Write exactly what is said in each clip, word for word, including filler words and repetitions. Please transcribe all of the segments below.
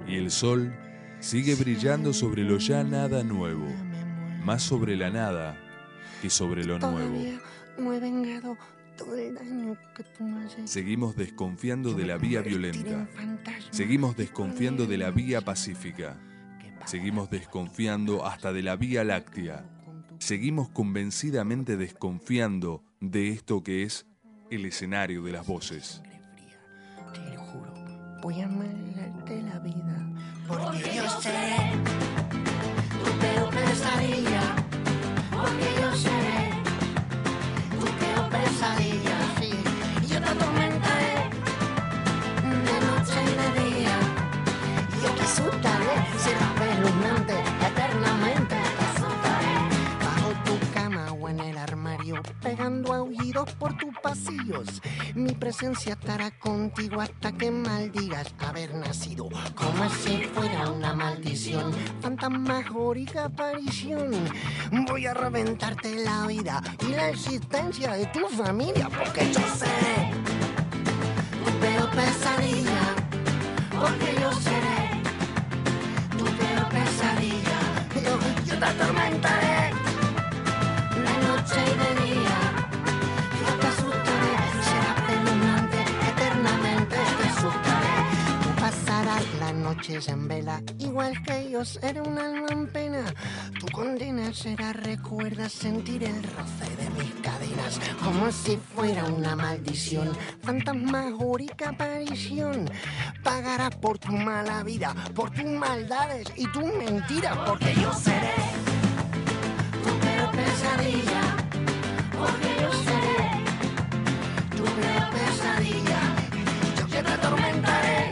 y el sol sigue brillando sobre lo ya nada nuevo, más sobre la nada que sobre lo nuevo. No he vengado todo el daño que tú me has hecho. Seguimos desconfiando de la vía violenta, seguimos desconfiando de la vía pacífica, seguimos desconfiando hasta de la vía láctea, seguimos convencidamente desconfiando de esto que es el escenario de las voces. Te lo juro, voy a amargarte la vida, porque yo seré tu peor pesadilla, porque yo seré tu peor pesadilla, sí. Yo te atormentaré de noche y de día, yo te asustaré, serás espeluznante, eternamente te asustaré. Bajo tu cama o en el armario, pegando aullidos por tus pasillos, mi presencia estará contigo hasta que maldigas haber nacido, como si fuera una maldición, fantasmagórica aparición. Voy a reventarte la vida y la existencia de tu familia, porque yo seré tu peor pesadilla, porque yo seré tu peor pesadilla. Yo, yo te atormentaré de noche y de día, yo te asustaré, será espeluznante, eternamente te asustaré. Tú pasarás las noches en vela, igual que yo seré un alma en pena. Tu condena será, recuerda sentir el roce de mis cadenas, como si fuera una maldición, fantasmagórica aparición. Pagarás por tu mala vida, por tus maldades y tus mentiras, porque yo seré tu peor pesadilla, porque yo seré tu peor pesadilla. Yo que te atormentaré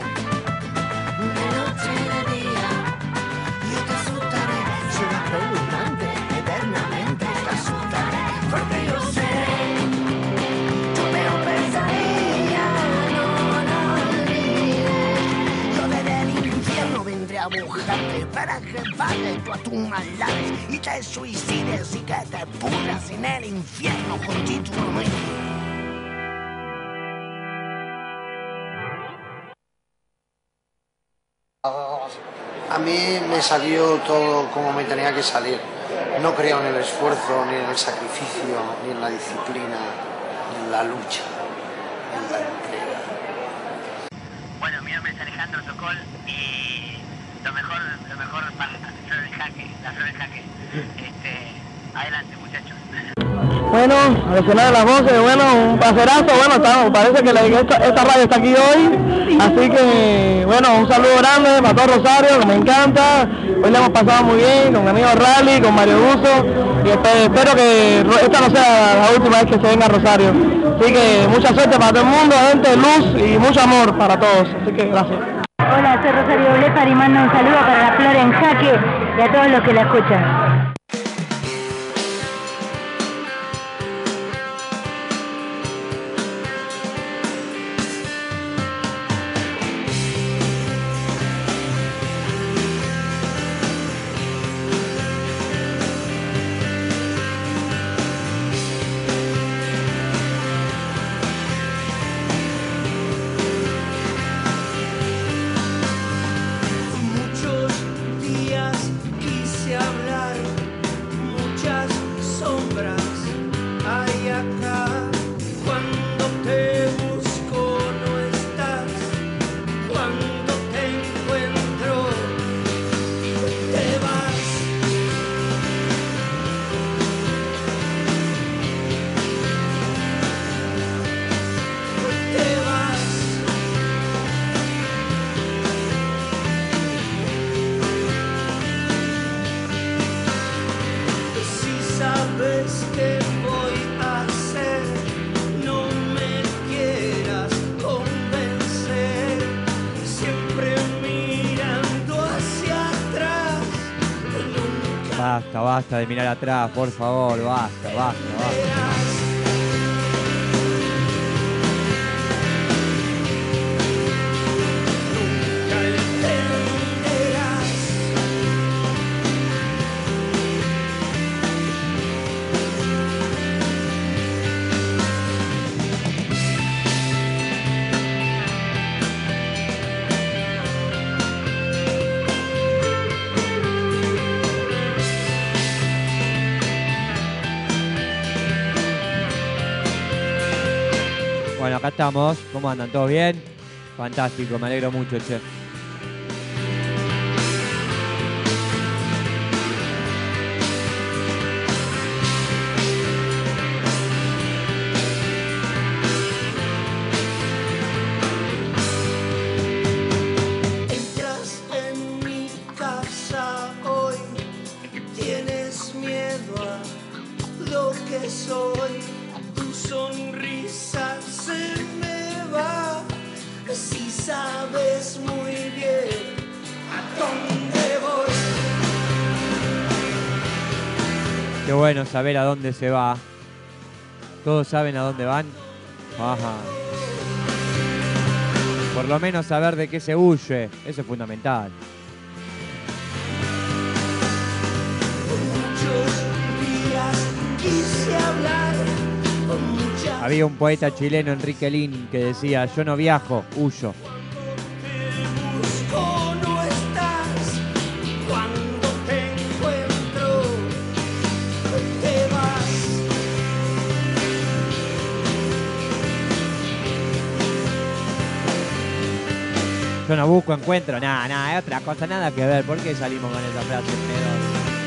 de noche y de día, yo te asustaré, será espeluznante, eternamente te asustaré, porque yo seré tu peor pesadilla. No, no olvides, yo desde el infierno vendré a buscarte para que pagues tú a tus maldades y te suicides y que te pudras en el infierno continuamente. A mí me salió todo como me tenía que salir. No creo en el esfuerzo, ni en el sacrificio, ni en la disciplina, ni en la lucha, en la entrega. Bueno, mi nombre es Alejandro Sokol y lo mejor, lo mejor para la flor en jaque, la flor en jaque. Este, adelante, muchachos. Bueno, a lesionar las voces, bueno, un placerazo, bueno, estamos, parece que la, esta, esta radio está aquí hoy, así que, bueno, un saludo grande para todo Rosario, que me encanta, hoy le hemos pasado muy bien, con mi amigo Rally, con Mario Buzo, y espero, espero que esta no sea la última vez que se venga a Rosario, así que mucha suerte para todo el mundo, gente, luz y mucho amor para todos, así que gracias. Hola, soy Rosario Blefar y mando un saludo para la flor en jaque y a todos los que la escuchan. Basta, basta de mirar atrás, por favor, basta, basta, basta. Bueno, acá estamos. ¿Cómo andan? ¿Todo bien? Fantástico, me alegro mucho, che. Entras en mi casa hoy, tienes miedo a lo que soy. Tu sonrisa se me va, si sabes muy bien a dónde voy. Qué bueno saber a dónde se va. ¿Todos saben a dónde van? Ajá. Por lo menos saber de qué se huye. Eso es fundamental. Muchos días quise hablar con muchas. Había un poeta chileno, Enrique Lin, que decía, yo no viajo, huyo. Te busco, no estás. Cuando te encuentro, te vas. Yo no busco, encuentro, nada, nada, es otra cosa, nada que ver. ¿Por qué salimos con esa frase? Pero...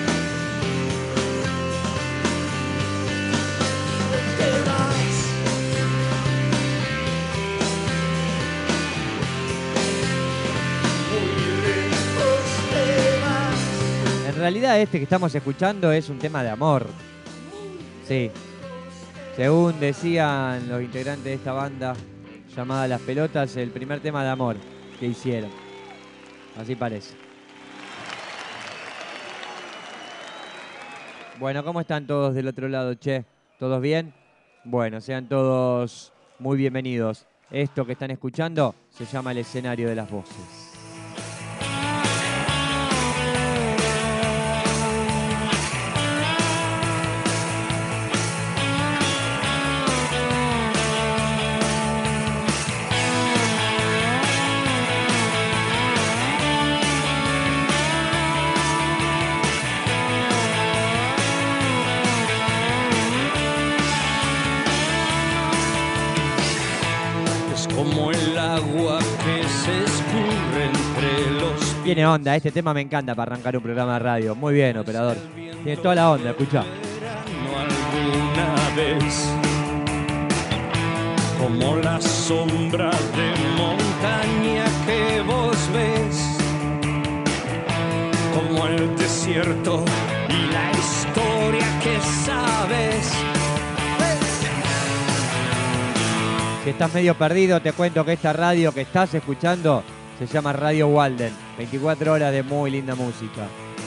Te vas. Muy lejos te vas. En realidad este que estamos escuchando es un tema de amor. Sí. Según decían los integrantes de esta banda llamada Las Pelotas, el primer tema de amor que hicieron. Así parece. Bueno, ¿cómo están todos del otro lado, che? ¿Todos bien? Bueno, sean todos muy bienvenidos. Esto que están escuchando se llama El Escenario de las Voces. Como el agua que se escurre entre los... Tiene onda, este tema me encanta para arrancar un programa de radio. Muy bien, operador. Tiene toda la onda, escuchá. Alguna vez, como la sombra de montaña que vos ves, como el desierto y la historia que sabes. Si estás medio perdido, te cuento que esta radio que estás escuchando se llama Radio Walden. veinticuatro horas de muy linda música.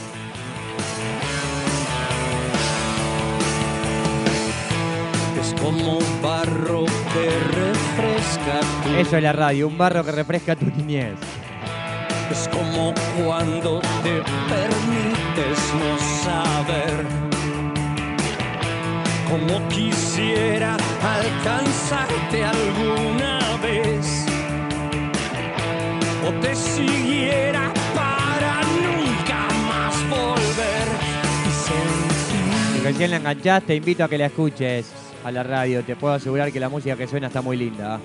Es como barro que refresca tu... Eso es la radio, un barro que refresca tu niñez. Es como cuando te permites no saber. Como quisiera alcanzarte alguna vez, o te siguiera para nunca más volver y sentir. Si recién la enganchaste, te invito a que la escuches a la radio. Te puedo asegurar que la música que suena está muy linda.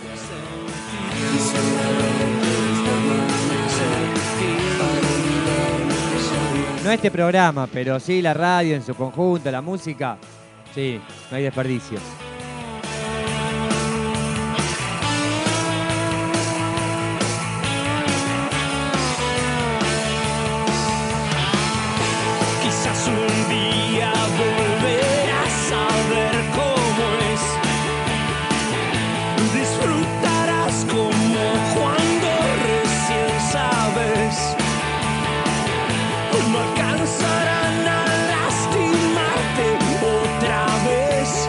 No este programa, pero sí la radio en su conjunto, la música. Sí, no hay desperdicio. Quizás un día volverás a ver cómo es. Disfrutarás como cuando recién sabes. No alcanzarán a lastimarte otra vez.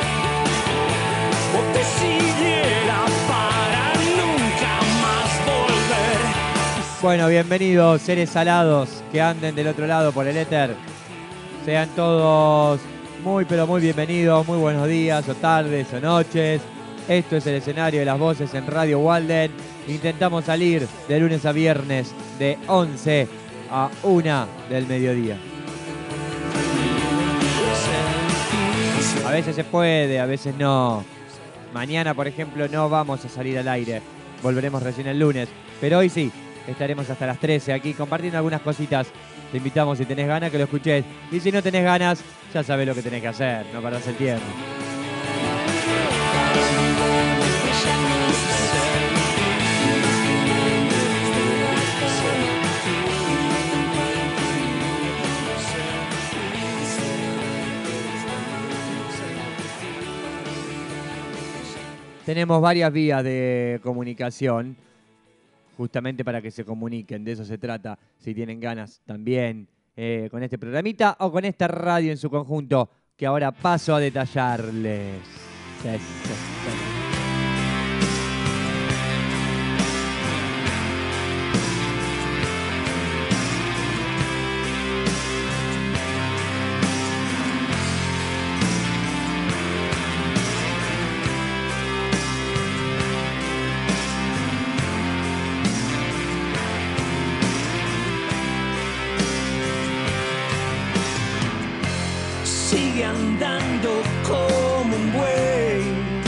O te siguiera para nunca más volver. Bueno, bienvenidos seres alados que anden del otro lado por el éter. Sean todos muy pero muy bienvenidos, muy buenos días o tardes o noches. Esto es El Escenario de las Voces en Radio Walden. Intentamos salir de lunes a viernes de once a una del mediodía. A veces se puede, a veces no. Mañana, por ejemplo, no vamos a salir al aire. Volveremos recién el lunes. Pero hoy sí, estaremos hasta las trece aquí compartiendo algunas cositas. Te invitamos, si tenés ganas, que lo escuches. Y si no tenés ganas, ya sabés lo que tenés que hacer. No perdás el tiempo. Tenemos varias vías de comunicación, justamente para que se comuniquen, de eso se trata, si tienen ganas también, eh, con este programita o con esta radio en su conjunto, que ahora paso a detallarles. Sí, sí, sí. Sigue andando como un buey,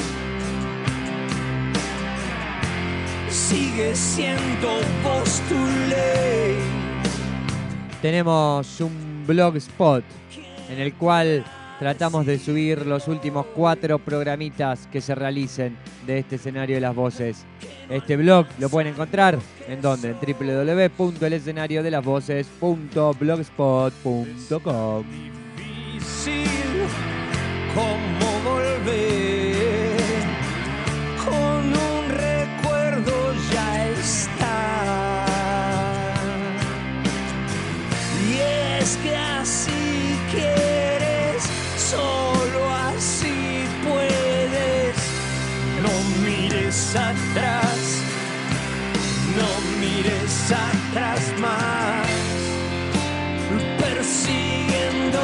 sigue siendo vos tu ley. Tenemos un blogspot en el cual tratamos de subir los últimos cuatro programitas que se realicen de este escenario de las voces. Este blog lo pueden encontrar en donde, en doble u doble u doble u punto el escenario de las voces punto blogspot punto com. Como volver, con un recuerdo ya está. Y es que así quieres, solo así puedes. No mires atrás, no mires atrás más, persiguiendo.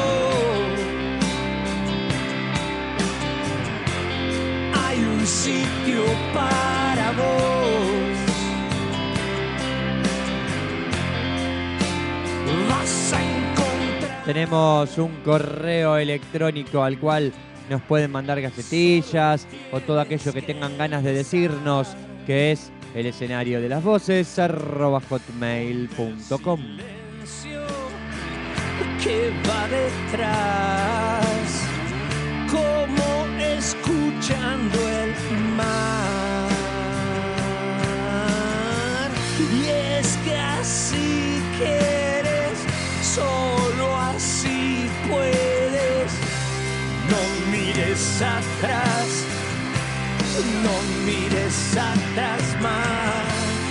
Sitio para vos. Vas a encontrar. Tenemos un correo electrónico al cual nos pueden mandar gacetillas o todo aquello que tengan ganas de decirnos, que es el escenario de las voces arroba hotmail punto com. Que va detrás, como escuchando el mar. Y es que así quieres, solo así puedes. No mires atrás, no mires atrás más.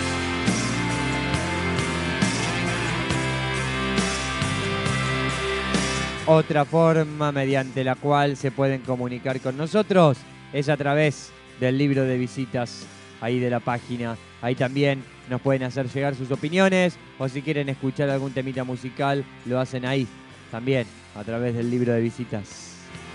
Otra forma mediante la cual se pueden comunicar con nosotros es a través del libro de visitas ahí de la página. Ahí también nos pueden hacer llegar sus opiniones o si quieren escuchar algún temita musical, lo hacen ahí también a través del libro de visitas.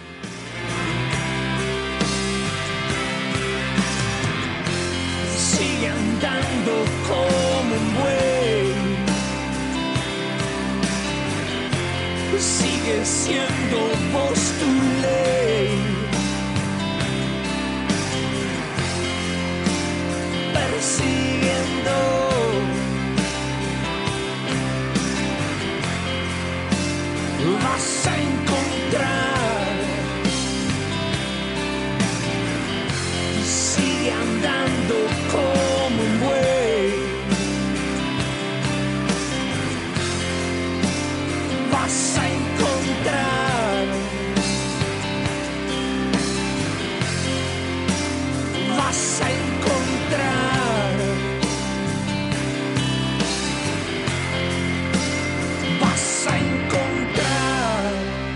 Sigue andando como un buey, sigue siendo vos tu ley, persiguiendo. Vas a encontrar. Sigue andando como un buey, vas a encontrar, vas a encontrar, vas a encontrar.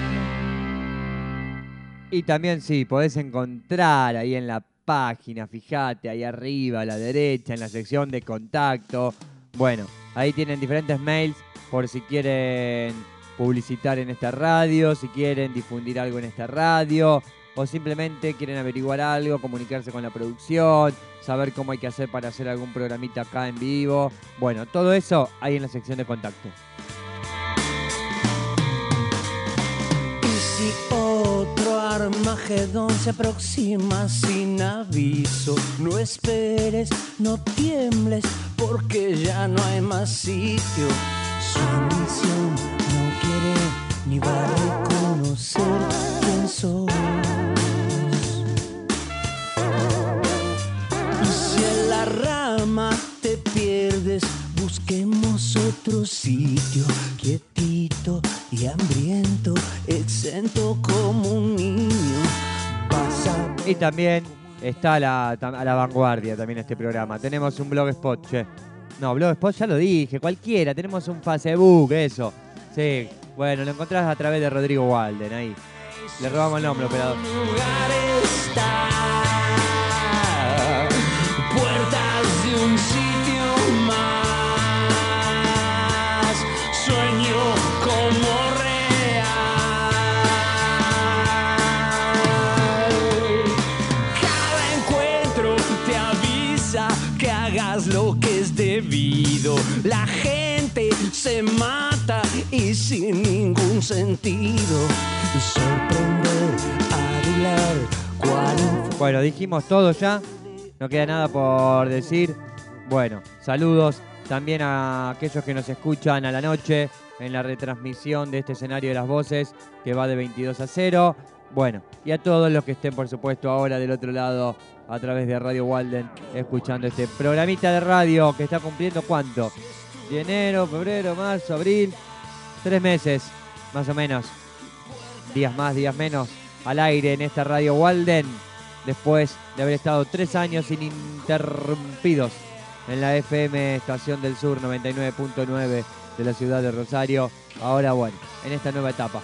Y también sí, podés encontrar ahí en la página, fíjate, ahí arriba a la derecha, en la sección de contacto. Bueno, ahí tienen diferentes mails por si quieren publicitar en esta radio, si quieren difundir algo en esta radio, o simplemente quieren averiguar algo, comunicarse con la producción, saber cómo hay que hacer para hacer algún programita acá en vivo. Bueno, todo eso ahí en la sección de contacto. Y si otro Armagedón se aproxima sin aviso. No esperes, no tiembles, porque ya no hay más sitio. Su ambición no quiere ni va a reconocer quién sos. Y si en la rama te pierdes, busquemos otro sitio, quietito y hambriento, exento como un niño. Vas a... Y también está a la, a la vanguardia también este programa. Tenemos un blogspot, che. No, blogspot ya lo dije, cualquiera. Tenemos un Facebook, eso. Sí, bueno, lo encontrás a través de Rodrigo Walden, ahí. Le robamos el nombre, operador. Puertas de un sitio más, sueño como real. Cada encuentro te avisa que hagas lo que es debido. La gente se mata y sin ningún sentido. Sorprender, adular, cual... Bueno, dijimos todo ya. No queda nada por decir. Bueno, saludos también a aquellos que nos escuchan a la noche en la retransmisión de este escenario de las voces que va de veintidós a cero. Bueno, y a todos los que estén, por supuesto, ahora del otro lado a través de Radio Walden escuchando este programita de radio que está cumpliendo ¿cuánto? De enero, febrero, marzo, abril. Tres meses, más o menos. Días más, días menos al aire en esta Radio Walden. Después de haber estado tres años ininterrumpidos en la F M Estación del Sur noventa y nueve punto nueve de la ciudad de Rosario. Ahora, bueno, en esta nueva etapa.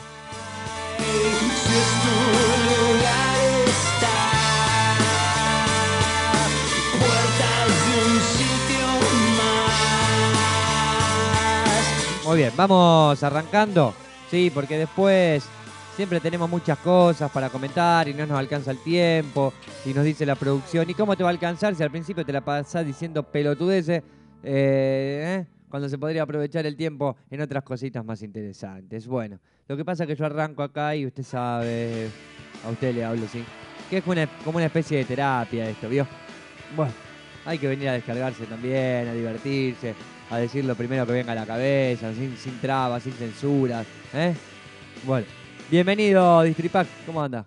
Muy bien, vamos arrancando. Sí, porque después... Siempre tenemos muchas cosas para comentar y no nos alcanza el tiempo. Y nos dice la producción, ¿y cómo te va a alcanzar si al principio te la pasás diciendo pelotudeces? Eh, ¿eh? Cuando se podría aprovechar el tiempo en otras cositas más interesantes. Bueno, lo que pasa es que yo arranco acá y usted sabe, a usted le hablo, ¿sí? Que es una, como una especie de terapia esto, ¿vio? Bueno, hay que venir a descargarse también, a divertirse, a decir lo primero que venga a la cabeza, sin, sin trabas, sin censuras, ¿eh? Bueno. Bienvenido, Distripac. ¿Cómo anda?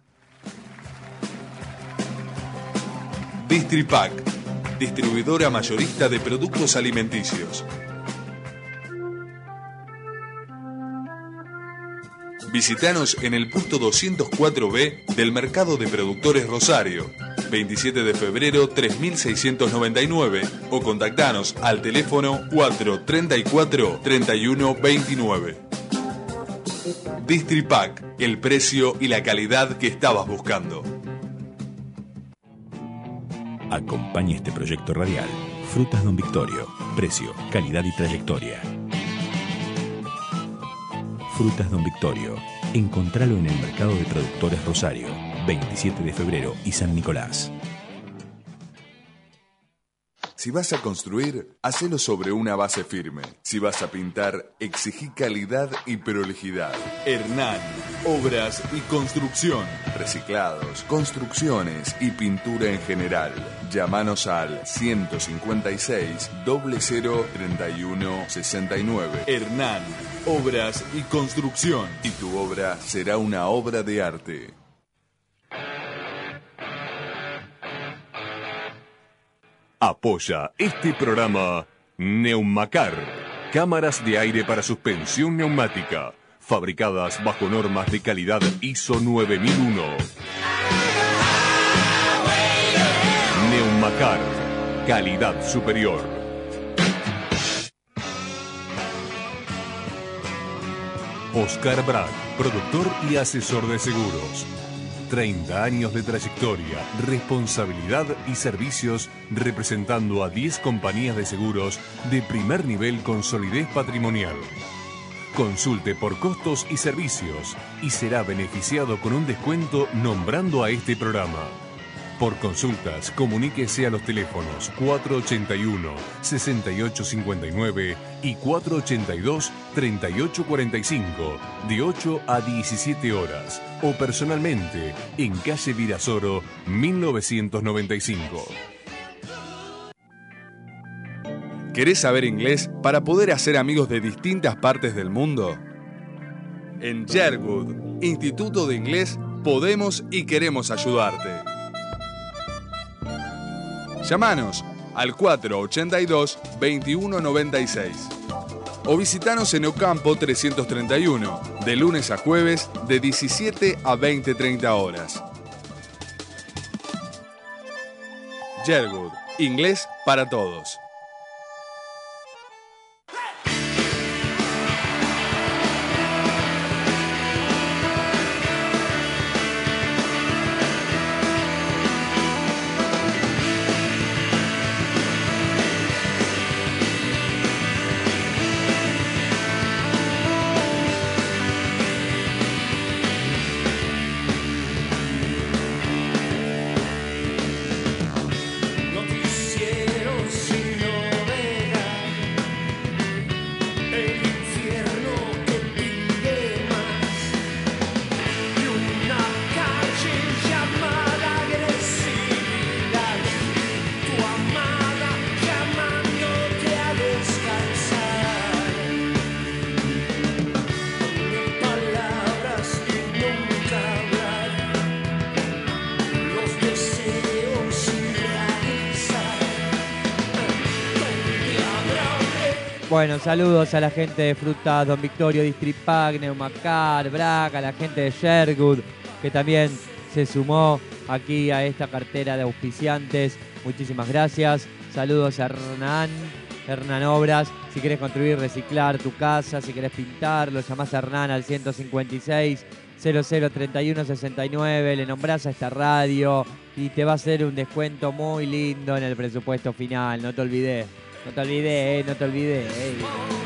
Distripac, distribuidora mayorista de productos alimenticios. Visítanos en el puesto doscientos cuatro B del Mercado de Productores Rosario, veintisiete de febrero tres mil seiscientos noventa y nueve, o contactanos al teléfono cuatro treinta y cuatro treinta y uno veintinueve. Distripac, el precio y la calidad que estabas buscando. Acompaña este proyecto radial. Frutas Don Victorio. Precio, calidad y trayectoria. Frutas Don Victorio. Encontralo en el Mercado de Productores Rosario, veintisiete de febrero y San Nicolás. Si vas a construir, hacelo sobre una base firme. Si vas a pintar, exigí calidad y prolijidad. Hernán, obras y construcción. Reciclados, construcciones y pintura en general. Llámanos al ciento cincuenta y seis, cero cero, treinta y uno, sesenta y nueve. Hernán, obras y construcción. Y tu obra será una obra de arte. Apoya este programa Neumacar, cámaras de aire para suspensión neumática, fabricadas bajo normas de calidad I S O nueve mil uno. Neumacar, calidad superior. Oscar Bragg, productor y asesor de seguros. treinta años de trayectoria, responsabilidad y servicios representando a diez compañías de seguros de primer nivel con solidez patrimonial. Consulte por costos y servicios y será beneficiado con un descuento nombrando a este programa. Por consultas, comuníquese a los teléfonos cuatro ochenta y uno, sesenta y ocho cincuenta y nueve y cuatro ochenta y dos, treinta y ocho cuarenta y cinco, de ocho a diecisiete horas, o personalmente en calle Virasoro, mil novecientos noventa y cinco. ¿Querés saber inglés para poder hacer amigos de distintas partes del mundo? En Sherwood, Instituto de Inglés, podemos y queremos ayudarte. Llámanos al cuatro ochenta y dos, veintiuno noventa y seis o visitanos en Ocampo trescientos treinta y uno, de lunes a jueves de diecisiete a veinte treinta horas. Sherwood, inglés para todos. Bueno, saludos a la gente de Frutas Don Victorio, Distripac, Neumacar, Brac, a la gente de Sherwood, que también se sumó aquí a esta cartera de auspiciantes. Muchísimas gracias. Saludos a Hernán, Hernán Obras. Si querés construir, reciclar tu casa, si querés pintar, lo llamás a Hernán al ciento cincuenta y seis, cero cero treinta y uno sesenta y nueve, le nombrás a esta radio y te va a hacer un descuento muy lindo en el presupuesto final. No te olvides. No te olvides, eh, no te olvides. Eh.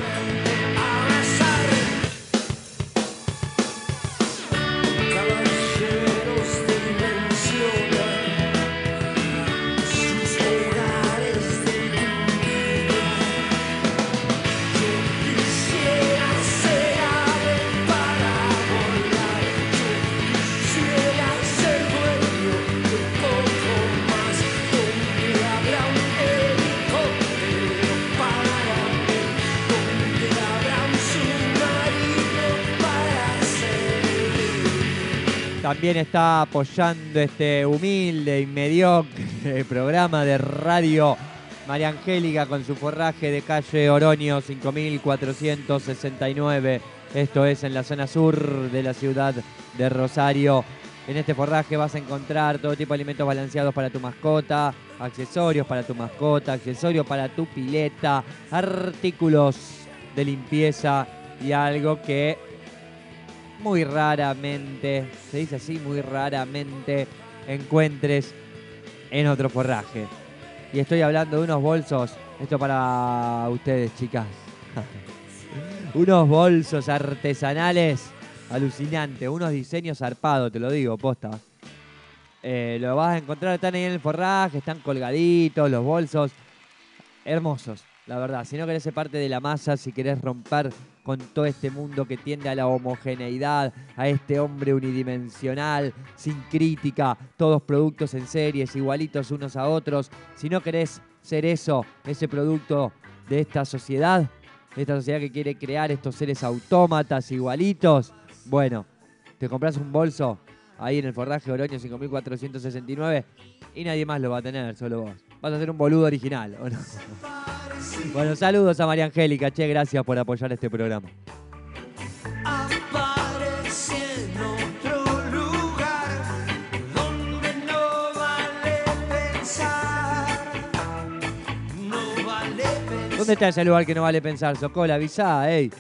También está apoyando este humilde y mediocre programa de radio María Angélica con su forraje de calle Oroño cinco mil cuatrocientos sesenta y nueve. Esto es en la zona sur de la ciudad de Rosario. En este forraje vas a encontrar todo tipo de alimentos balanceados para tu mascota, accesorios para tu mascota, accesorios para tu pileta, artículos de limpieza y algo que muy raramente, se dice así, muy raramente encuentres en otro forraje. Y estoy hablando de unos bolsos, esto para ustedes, chicas. Unos bolsos artesanales alucinantes, unos diseños zarpados, te lo digo, posta. Eh, lo vas a encontrar, están ahí en el forraje, están colgaditos, los bolsos, hermosos, la verdad. Si no querés ser parte de la masa, si querés romper con todo este mundo que tiende a la homogeneidad, a este hombre unidimensional, sin crítica, todos productos en series, igualitos unos a otros. Si no querés ser eso, ese producto de esta sociedad, de esta sociedad que quiere crear estos seres autómatas igualitos, bueno, te compras un bolso ahí en el forraje Oroño cinco mil cuatrocientos sesenta y nueve y nadie más lo va a tener, solo vos. Vas a ser un boludo original, ¿o no? Bueno, saludos a María Angélica. Che, gracias por apoyar este programa. Aparece en otro lugar donde no vale pensar. No vale pensar. ¿Dónde está ese lugar que no vale pensar? Socola, avisá, ey.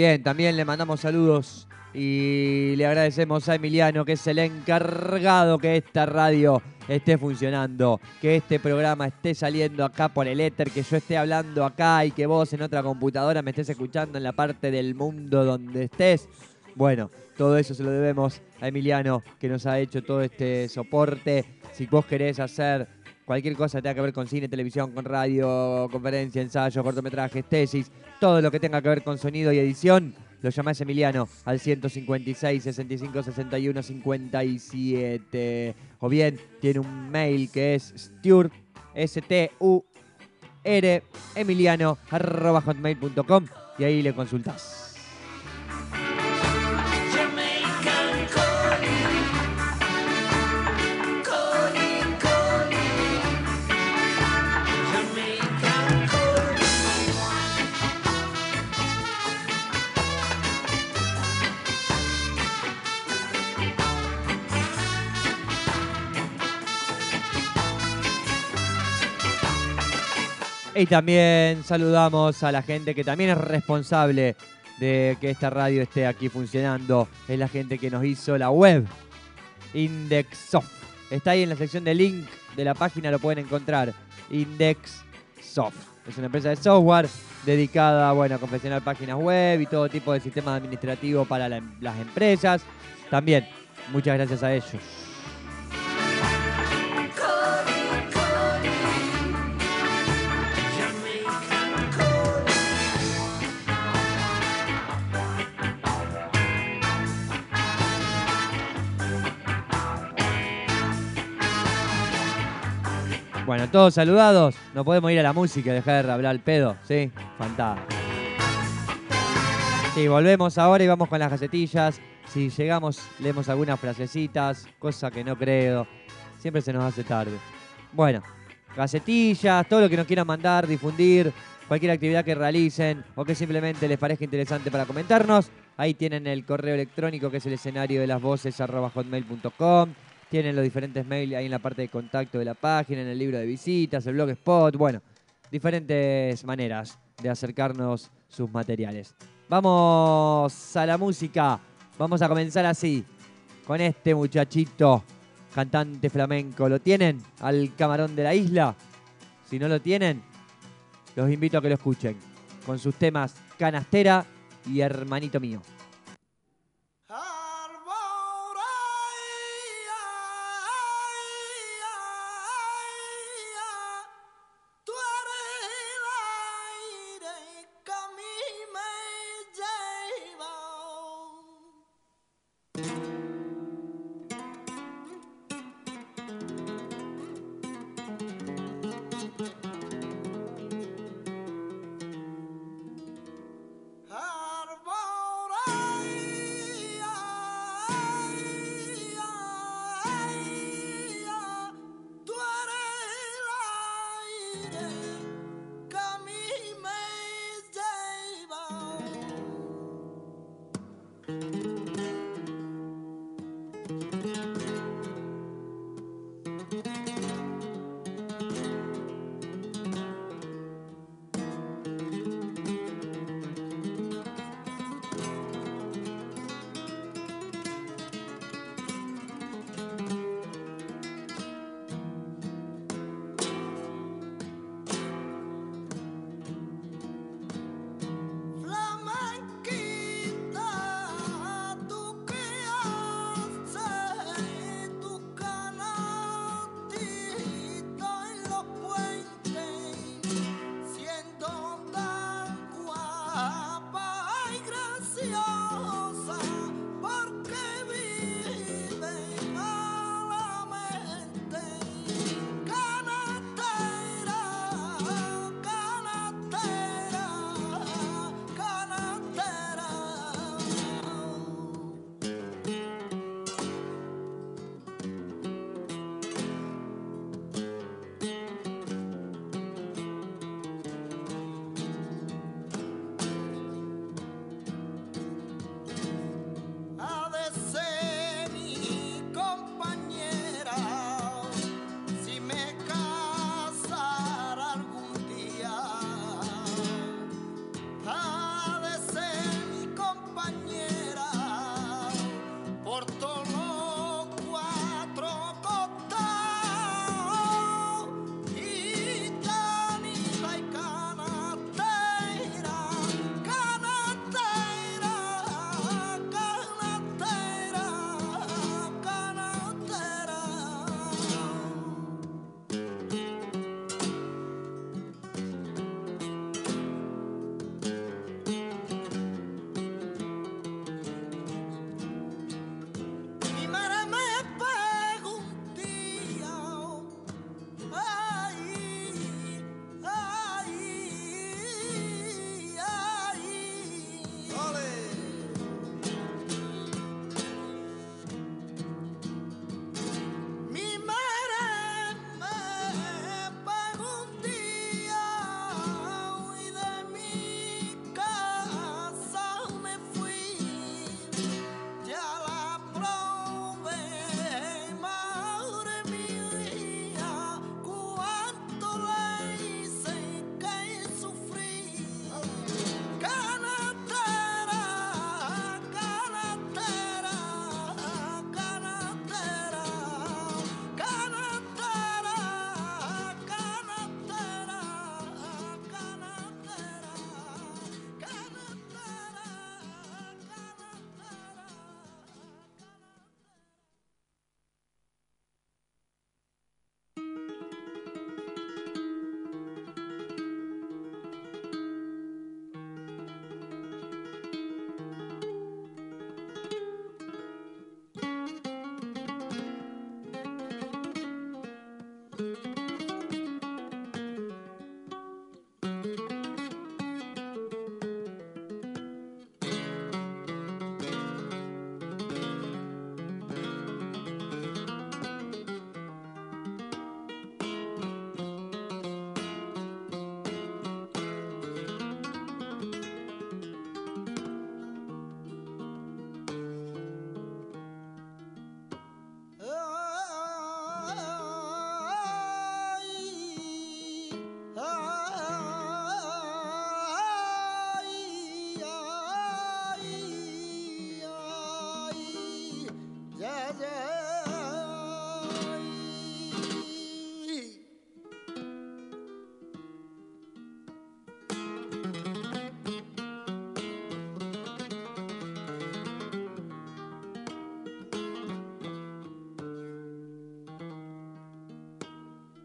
Bien, también le mandamos saludos y le agradecemos a Emiliano, que es el encargado que esta radio esté funcionando, que este programa esté saliendo acá por el éter, que yo esté hablando acá y que vos en otra computadora me estés escuchando en la parte del mundo donde estés. Bueno, todo eso se lo debemos a Emiliano, que nos ha hecho todo este soporte. Si vos querés hacer cualquier cosa que tenga que ver con cine, televisión, con radio, conferencia, ensayo, cortometrajes, tesis, todo lo que tenga que ver con sonido y edición, lo llamás Emiliano al ciento cincuenta y seis, sesenta y cinco, sesenta y uno, cincuenta y siete. O bien tiene un mail que es Stur, S T U R, emiliano, arroba hotmail punto com, y ahí le consultás. Y también saludamos a la gente que también es responsable de que esta radio esté aquí funcionando. Es la gente que nos hizo la web, Indexsoft. Está ahí en la sección de link de la página, lo pueden encontrar. Indexsoft. Es una empresa de software dedicada, bueno, a confeccionar páginas web y todo tipo de sistemas administrativos para la, las empresas. También, muchas gracias a ellos. Bueno, todos saludados. No podemos ir a la música y dejar de hablar el pedo, ¿sí? Fantástico. Sí, volvemos ahora y vamos con las gacetillas. Si llegamos, leemos algunas frasecitas, cosa que no creo. Siempre se nos hace tarde. Bueno, gacetillas, todo lo que nos quieran mandar, difundir, cualquier actividad que realicen o que simplemente les parezca interesante para comentarnos. Ahí tienen el correo electrónico, que es el escenario de las voces, arroba hotmail punto com. Tienen los diferentes mails ahí en la parte de contacto de la página, en el libro de visitas, el blogspot, bueno, diferentes maneras de acercarnos sus materiales. Vamos a la música, vamos a comenzar así, con este muchachito, cantante flamenco. ¿Lo tienen? Al Camarón de la Isla. Si no lo tienen, los invito a que lo escuchen, con sus temas Canastera y Hermanito Mío.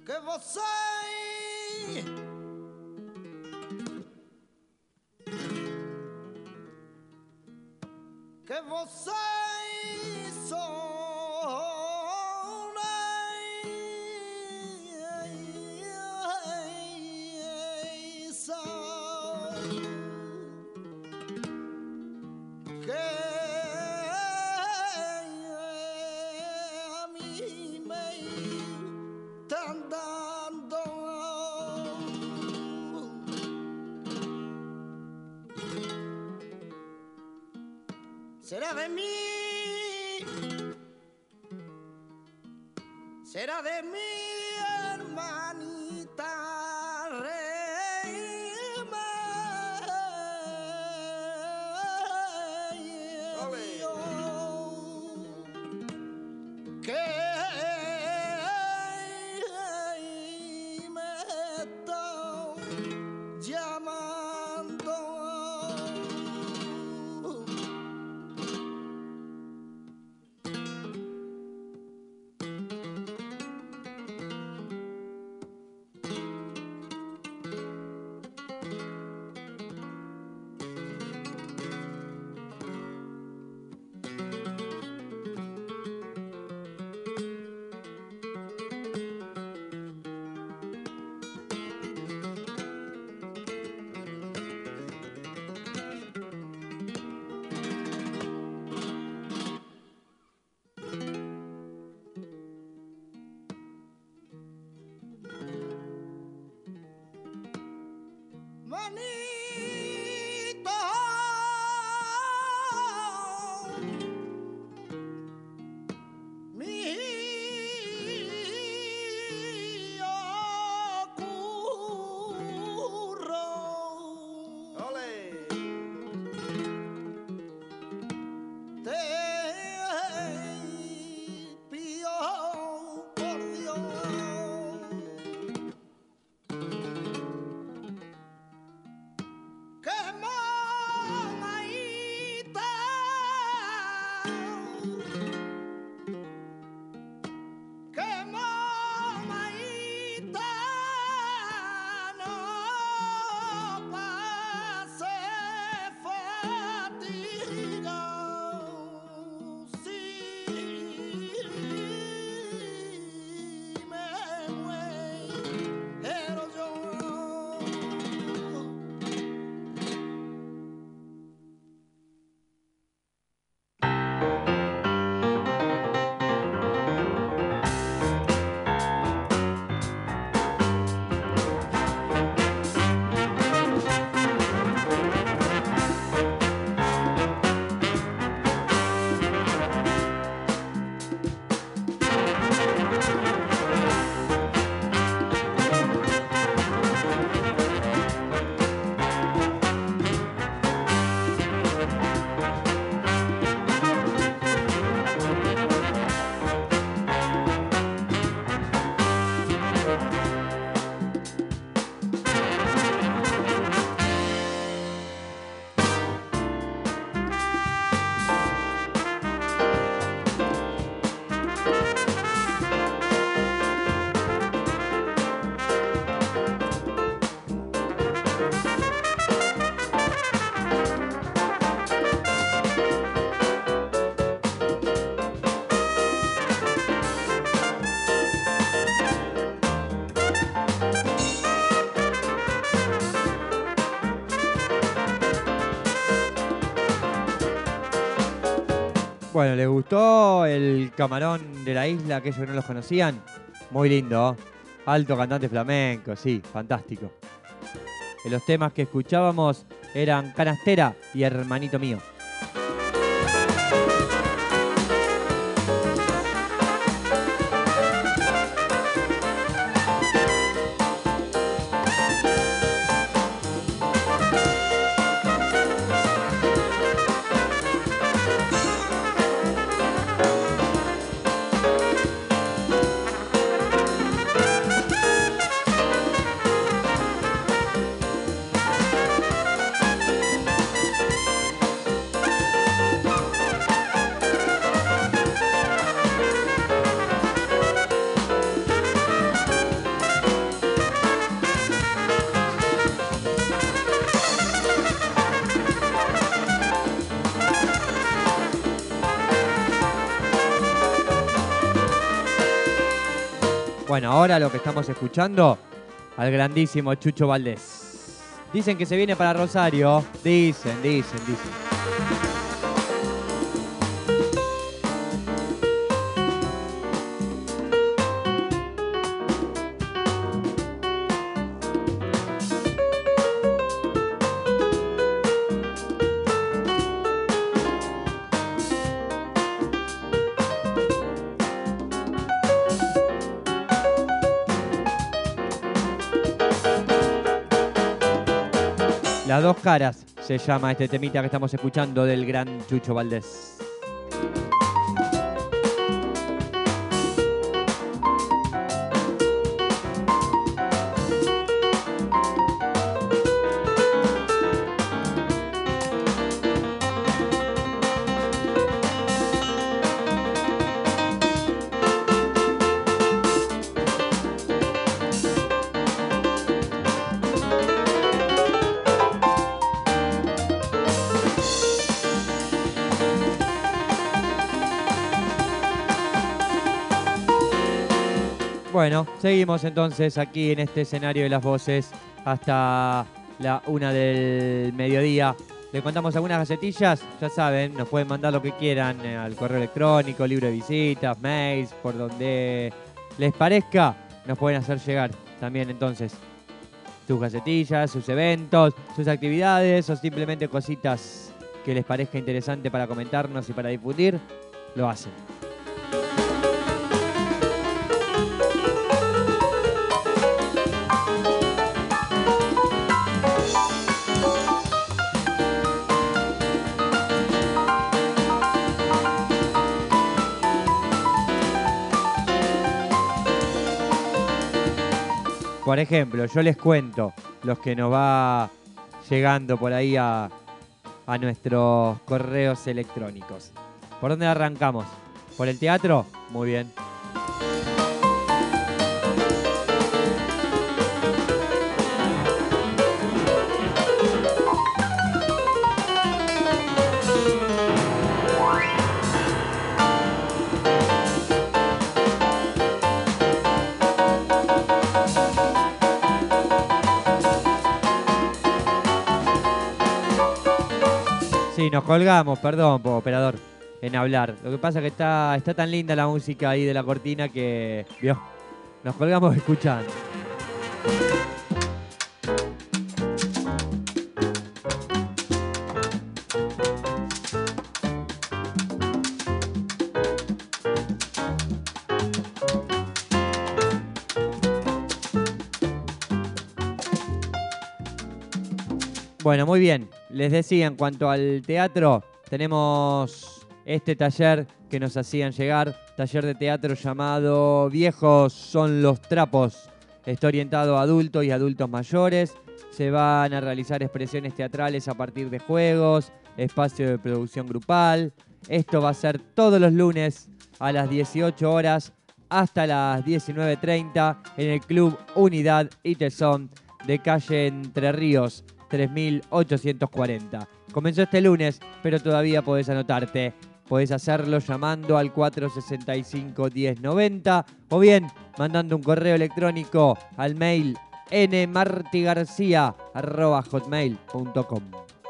que você que você será de mí, será de mi hermanita reina, que me está llamando. Manito, mío curro, ole, te pido por Dios. Bueno, ¿les gustó el camarón de la isla, aquellos que no los conocían? Muy lindo, ¿eh? Alto cantante flamenco, sí, fantástico. Y los temas que escuchábamos eran Canastera y Hermanito Mío. Bueno, ahora lo que estamos escuchando al grandísimo Chucho Valdés. Dicen que se viene para Rosario. Dicen, dicen, dicen. Las dos caras se llama este temita que estamos escuchando del gran Chucho Valdés. Bueno, seguimos entonces aquí en este escenario de las voces hasta la una del mediodía. Les contamos algunas gacetillas, ya saben, nos pueden mandar lo que quieran eh, al correo electrónico, libro de visitas, mails, por donde les parezca, nos pueden hacer llegar también entonces sus gacetillas, sus eventos, sus actividades o simplemente cositas que les parezca interesante para comentarnos y para difundir, lo hacen. Por ejemplo, yo les cuento los que nos va llegando por ahí a, a nuestros correos electrónicos. ¿Por dónde arrancamos? ¿Por el teatro? Muy bien. Sí, nos colgamos, perdón, operador, en hablar. Lo que pasa es que está, está tan linda la música ahí de la cortina que, vio, nos colgamos escuchando. Bueno, muy bien. Les decía, en cuanto al teatro, tenemos este taller que nos hacían llegar, taller de teatro llamado Viejos son los trapos. Está orientado a adultos y adultos mayores. Se van a realizar expresiones teatrales a partir de juegos, espacio de producción grupal. Esto va a ser todos los lunes a las dieciocho horas hasta las diecinueve treinta en el Club Unidad y Tesón de calle Entre Ríos, tres mil ochocientos cuarenta. Comenzó este lunes, pero todavía podés anotarte. Podés hacerlo llamando al cuatro sesenta y cinco, diez noventa o bien mandando un correo electrónico al mail n martigarcia arroba hotmail punto com.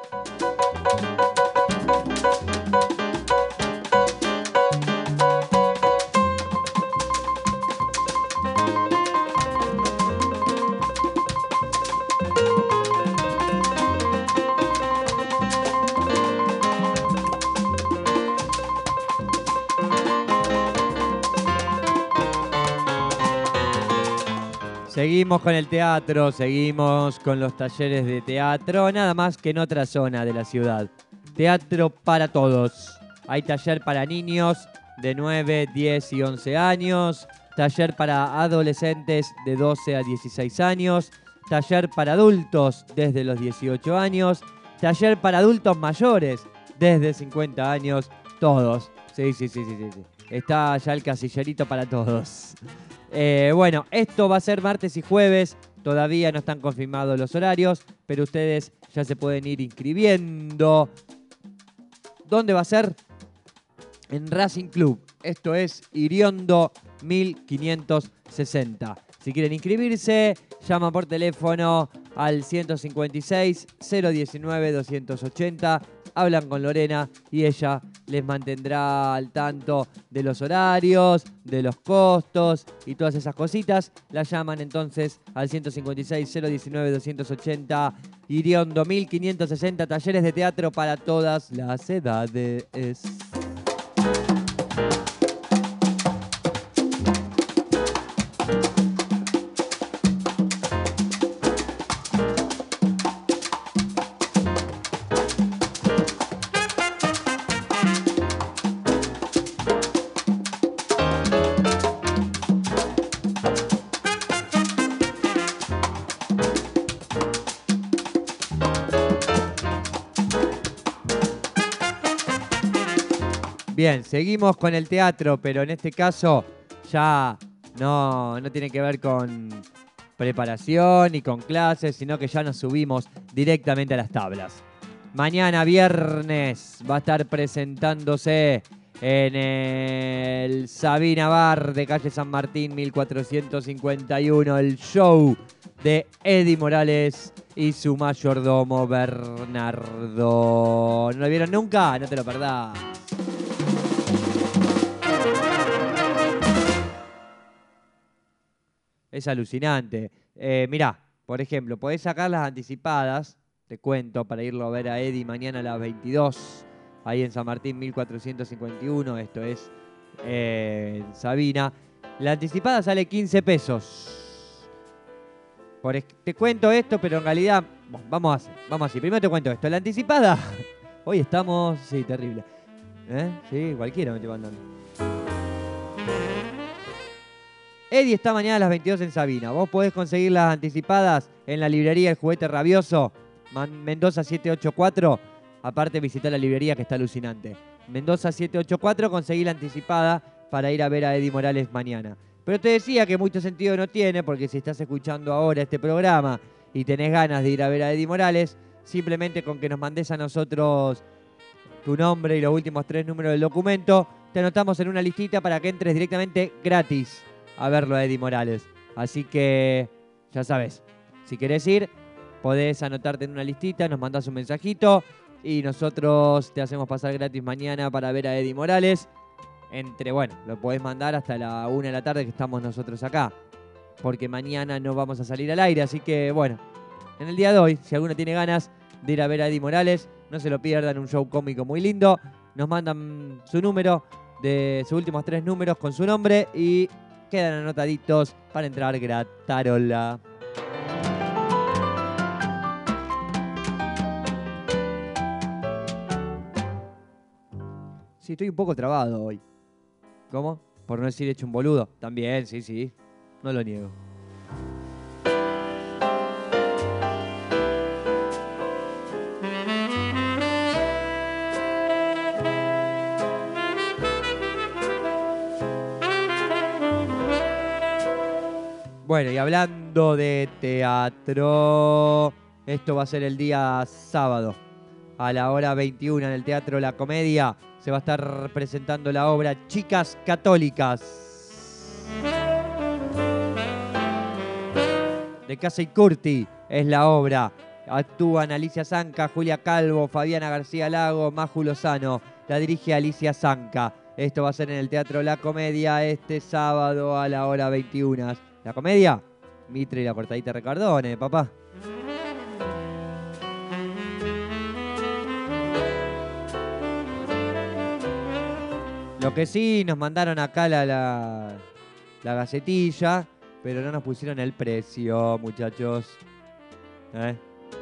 Seguimos con el teatro, seguimos con los talleres de teatro, nada más que en otra zona de la ciudad. Teatro para todos. Hay taller para niños de nueve, diez y once años, taller para adolescentes de doce a dieciséis años, taller para adultos desde los dieciocho años, taller para adultos mayores desde cincuenta años, todos. Sí, sí, sí, sí, sí. Está ya el casillerito para todos. Eh, bueno, esto va a ser martes y jueves, todavía no están confirmados los horarios, pero ustedes ya se pueden ir inscribiendo. ¿Dónde va a ser? En Racing Club, esto es Iriondo mil quinientos sesenta. Si quieren inscribirse, llaman por teléfono al ciento cincuenta y seis, cero diecinueve, doscientos ochenta. Hablan con Lorena y ella les mantendrá al tanto de los horarios, de los costos y todas esas cositas. La llaman entonces al ciento cincuenta y seis, cero diecinueve, doscientos ochenta. Iriondo mil quinientos sesenta, talleres de teatro para todas las edades. Bien, seguimos con el teatro, pero en este caso ya no, no tiene que ver con preparación ni con clases, sino que ya nos subimos directamente a las tablas. Mañana viernes va a estar presentándose en el Sabina Bar de calle San Martín mil cuatrocientos cincuenta y uno el show de Eddie Morales y su mayordomo Bernardo. ¿No lo vieron nunca? No te lo perdás. Es alucinante. Eh, mirá, por ejemplo, podés sacar las anticipadas, te cuento, para irlo a ver a Eddie mañana a las veintidós, ahí en San Martín mil cuatrocientos cincuenta y uno, esto es eh, en Sabina. La anticipada sale quince pesos. Por es- te cuento esto, pero en realidad, bueno, vamos a hacer, vamos así. Primero te cuento esto. La anticipada, hoy estamos, sí, terrible. ¿Eh? Sí, cualquiera me estoy mandando. Eddie está mañana a las veintidós en Sabina. Vos podés conseguir las anticipadas en la librería El Juguete Rabioso, Mendoza siete ocho cuatro. Aparte, visitá la librería que está alucinante. Mendoza siete ocho cuatro, conseguí la anticipada para ir a ver a Eddie Morales mañana. Pero te decía que mucho sentido no tiene, porque si estás escuchando ahora este programa y tenés ganas de ir a ver a Eddie Morales, simplemente con que nos mandes a nosotros tu nombre y los últimos tres números del documento, te anotamos en una listita para que entres directamente gratis a verlo a Eddie Morales. Así que, ya sabes, si querés ir, podés anotarte en una listita, nos mandás un mensajito y nosotros te hacemos pasar gratis mañana para ver a Eddie Morales. Entre, bueno, lo podés mandar hasta la una de la tarde que estamos nosotros acá, porque mañana no vamos a salir al aire. Así que, bueno, en el día de hoy, si alguno tiene ganas de ir a ver a Eddie Morales, no se lo pierdan, un show cómico muy lindo. Nos mandan su número, de sus últimos tres números con su nombre y quedan anotaditos para entrar gratarola. Sí, estoy un poco trabado hoy. ¿Cómo? Por no decir hecho un boludo. También, sí, sí. No lo niego. Bueno, y hablando de teatro, esto va a ser el día sábado, a la hora veintiuna en el Teatro La Comedia. Se va a estar presentando la obra Chicas Católicas. De Casa y Curti es la obra. Actúan Alicia Zanca, Julia Calvo, Fabiana García Lago, Maju Lozano. La dirige Alicia Zanca. Esto va a ser en el Teatro La Comedia este sábado a la hora veintiuna. ¿La comedia? Mitre y la cortadita Ricardone, papá. Lo que sí, nos mandaron acá la, la, la gacetilla, pero no nos pusieron el precio, muchachos. ¿Eh?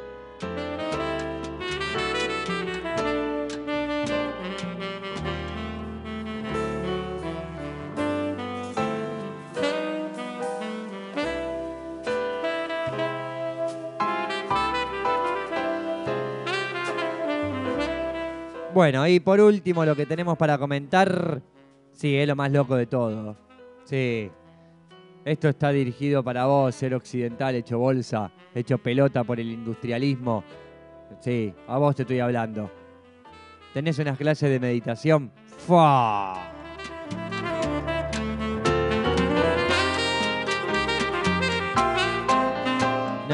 Bueno, y por último lo que tenemos para comentar, sí, es lo más loco de todo. Sí, esto está dirigido para vos, ser occidental, hecho bolsa, hecho pelota por el industrialismo. Sí, a vos te estoy hablando. ¿Tenés unas clases de meditación? ¡Fua!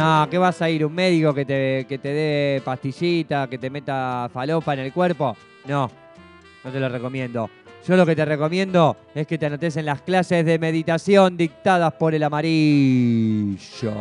No, ¿qué vas a ir? ¿Un médico que te, que te dé pastillita, que te meta falopa en el cuerpo? No, no te lo recomiendo. Yo lo que te recomiendo es que te anotes en las clases de meditación dictadas por el Amarillo.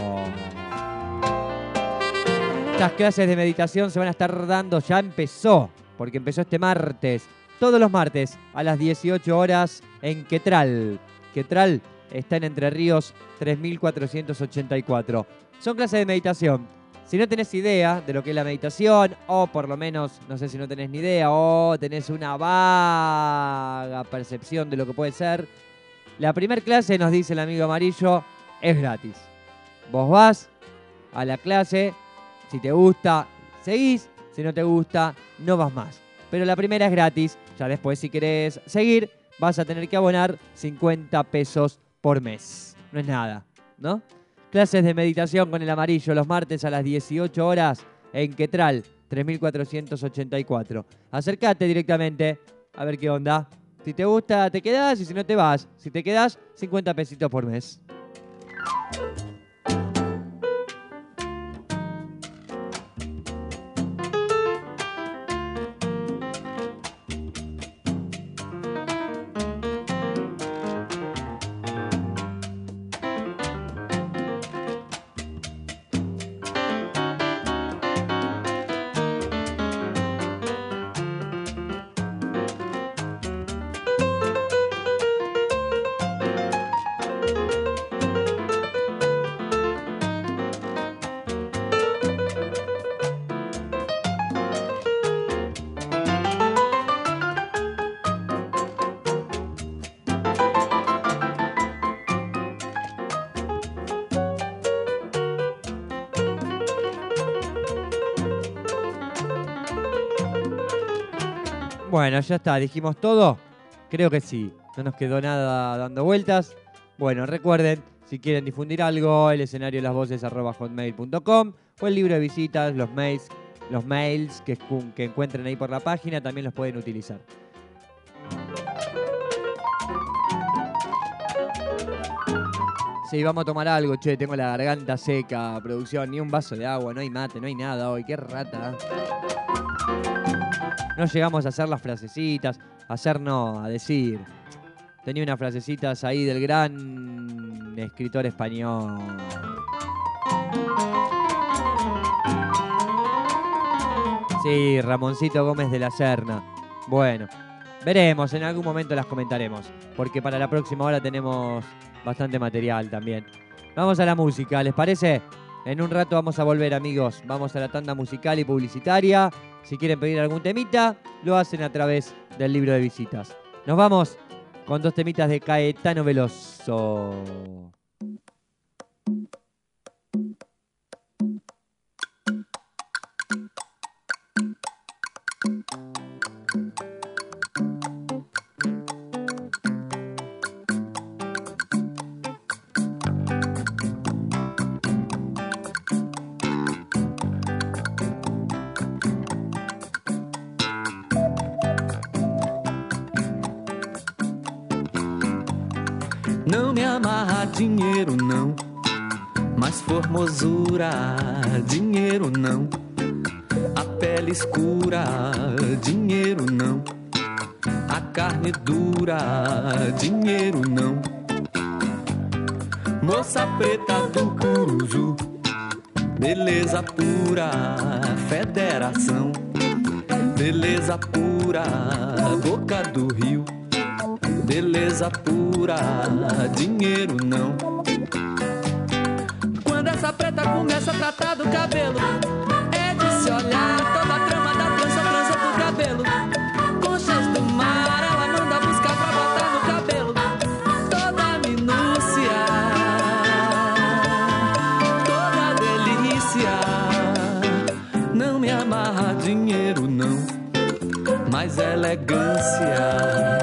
Estas clases de meditación se van a estar dando, ya empezó, porque empezó este martes. Todos los martes a las dieciocho horas en Quetral. Quetral está en Entre Ríos tres mil cuatrocientos ochenta y cuatro. Son clases de meditación. Si no tenés idea de lo que es la meditación, o por lo menos, no sé si no tenés ni idea, o tenés una vaga percepción de lo que puede ser, la primera clase, nos dice el amigo Amarillo, es gratis. Vos vas a la clase, si te gusta, seguís, si no te gusta, no vas más. Pero la primera es gratis, ya después si querés seguir, vas a tener que abonar cincuenta pesos por mes. No es nada, ¿no? Clases de meditación con el Amarillo los martes a las dieciocho horas en Quetral, tres mil cuatrocientos ochenta y cuatro. Acércate directamente a ver qué onda. Si te gusta, te quedás, y si no te vas. Si te quedás, cincuenta pesitos por mes. Bueno, ya está, dijimos todo. Creo que sí, no nos quedó nada dando vueltas. Bueno, recuerden, si quieren difundir algo, el escenario de las voces arroba hotmail punto com o el libro de visitas, los mails, los mails que, que encuentren ahí por la página, también los pueden utilizar. Sí, vamos a tomar algo, che, tengo la garganta seca, producción, ni un vaso de agua, no hay mate, no hay nada hoy, qué rata. No llegamos a hacer las frasecitas, a hacer no, a decir. Tenía unas frasecitas ahí del gran escritor español. Sí, Ramoncito Gómez de la Serna. Bueno, veremos, en algún momento las comentaremos, porque para la próxima hora tenemos bastante material también. Vamos a la música, ¿les parece? En un rato vamos a volver, amigos. Vamos a la tanda musical y publicitaria. Si quieren pedir algún temita, lo hacen a través del libro de visitas. Nos vamos con dos temitas de Caetano Veloso. Não me amarra dinheiro não, mas formosura, dinheiro não. A pele escura, dinheiro não. A carne dura, dinheiro não. Moça preta do Curuzu, beleza pura, federação. Beleza pura, boca do rio. Beleza pura, dinheiro não. Quando essa preta começa a tratar do cabelo, é de se olhar toda a trama da trança, trança do cabelo. Conchas do mar, ela manda buscar pra botar no cabelo. Toda a minúcia, toda a delícia. Não me amarra dinheiro não, mas elegância.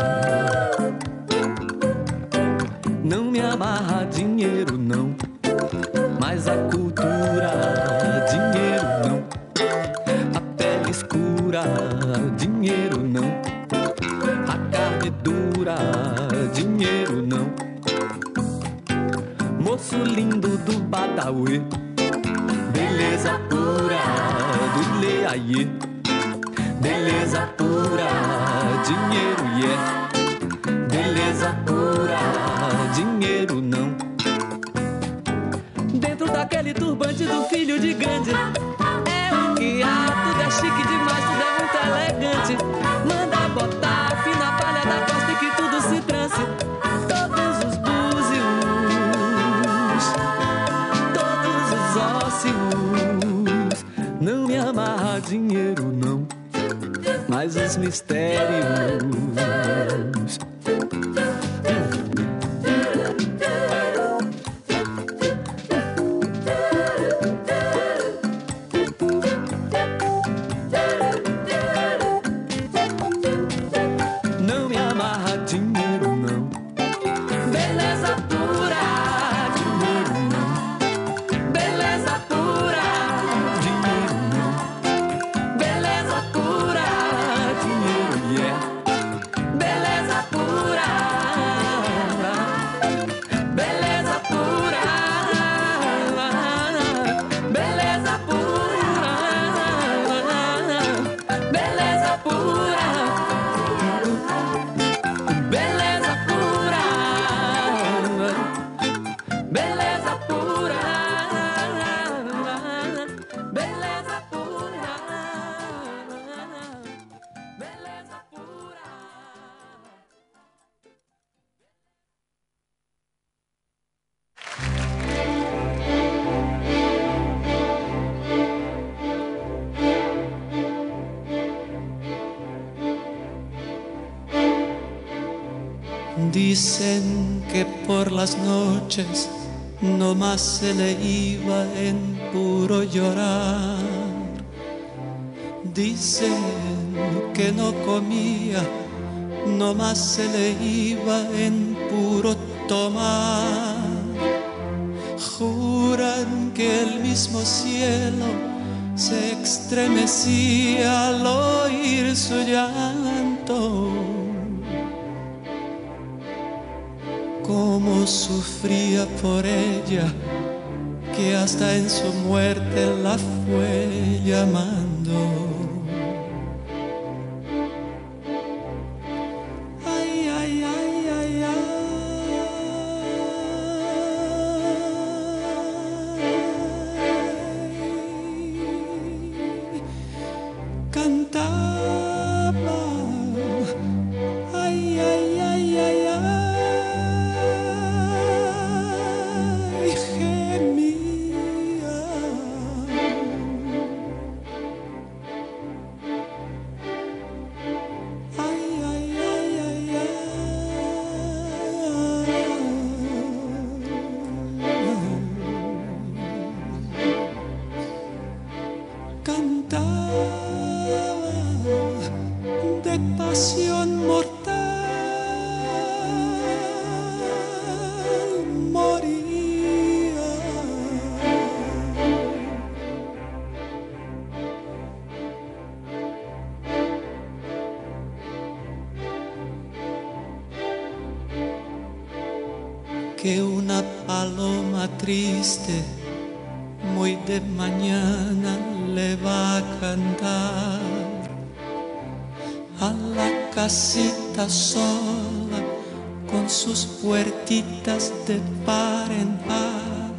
Não me amarra dinheiro não, mas a cultura, dinheiro não. A pele escura, dinheiro não. A carne dura, dinheiro não. Moço lindo do Badawi, beleza pura do Ileaie, beleza pura, dinheiro yeah, beleza pura, dinheiro não. Dentro daquele turbante do filho de grande, é o que há, tudo é chique demais, tudo é muito elegante. Manda botar fim na palha da costa e que tudo se trance. Todos os búzios, todos os ósseos. Não me amarra dinheiro não, mas os mistérios. Dicen que por las noches no más se le iba en puro llorar. Dicen que no comía, no más se le iba en puro tomar. Juran que el mismo cielo se estremecía al oír su llanto. Cómo sufría por ella, que hasta en su muerte la fue llamando. Ay, ay, ay, ay, ay. Cantaba. Ay, ay, ay, ay, ay. Que una paloma triste muy de mañana le va a cantar a la casita sola con sus puertitas de par en par.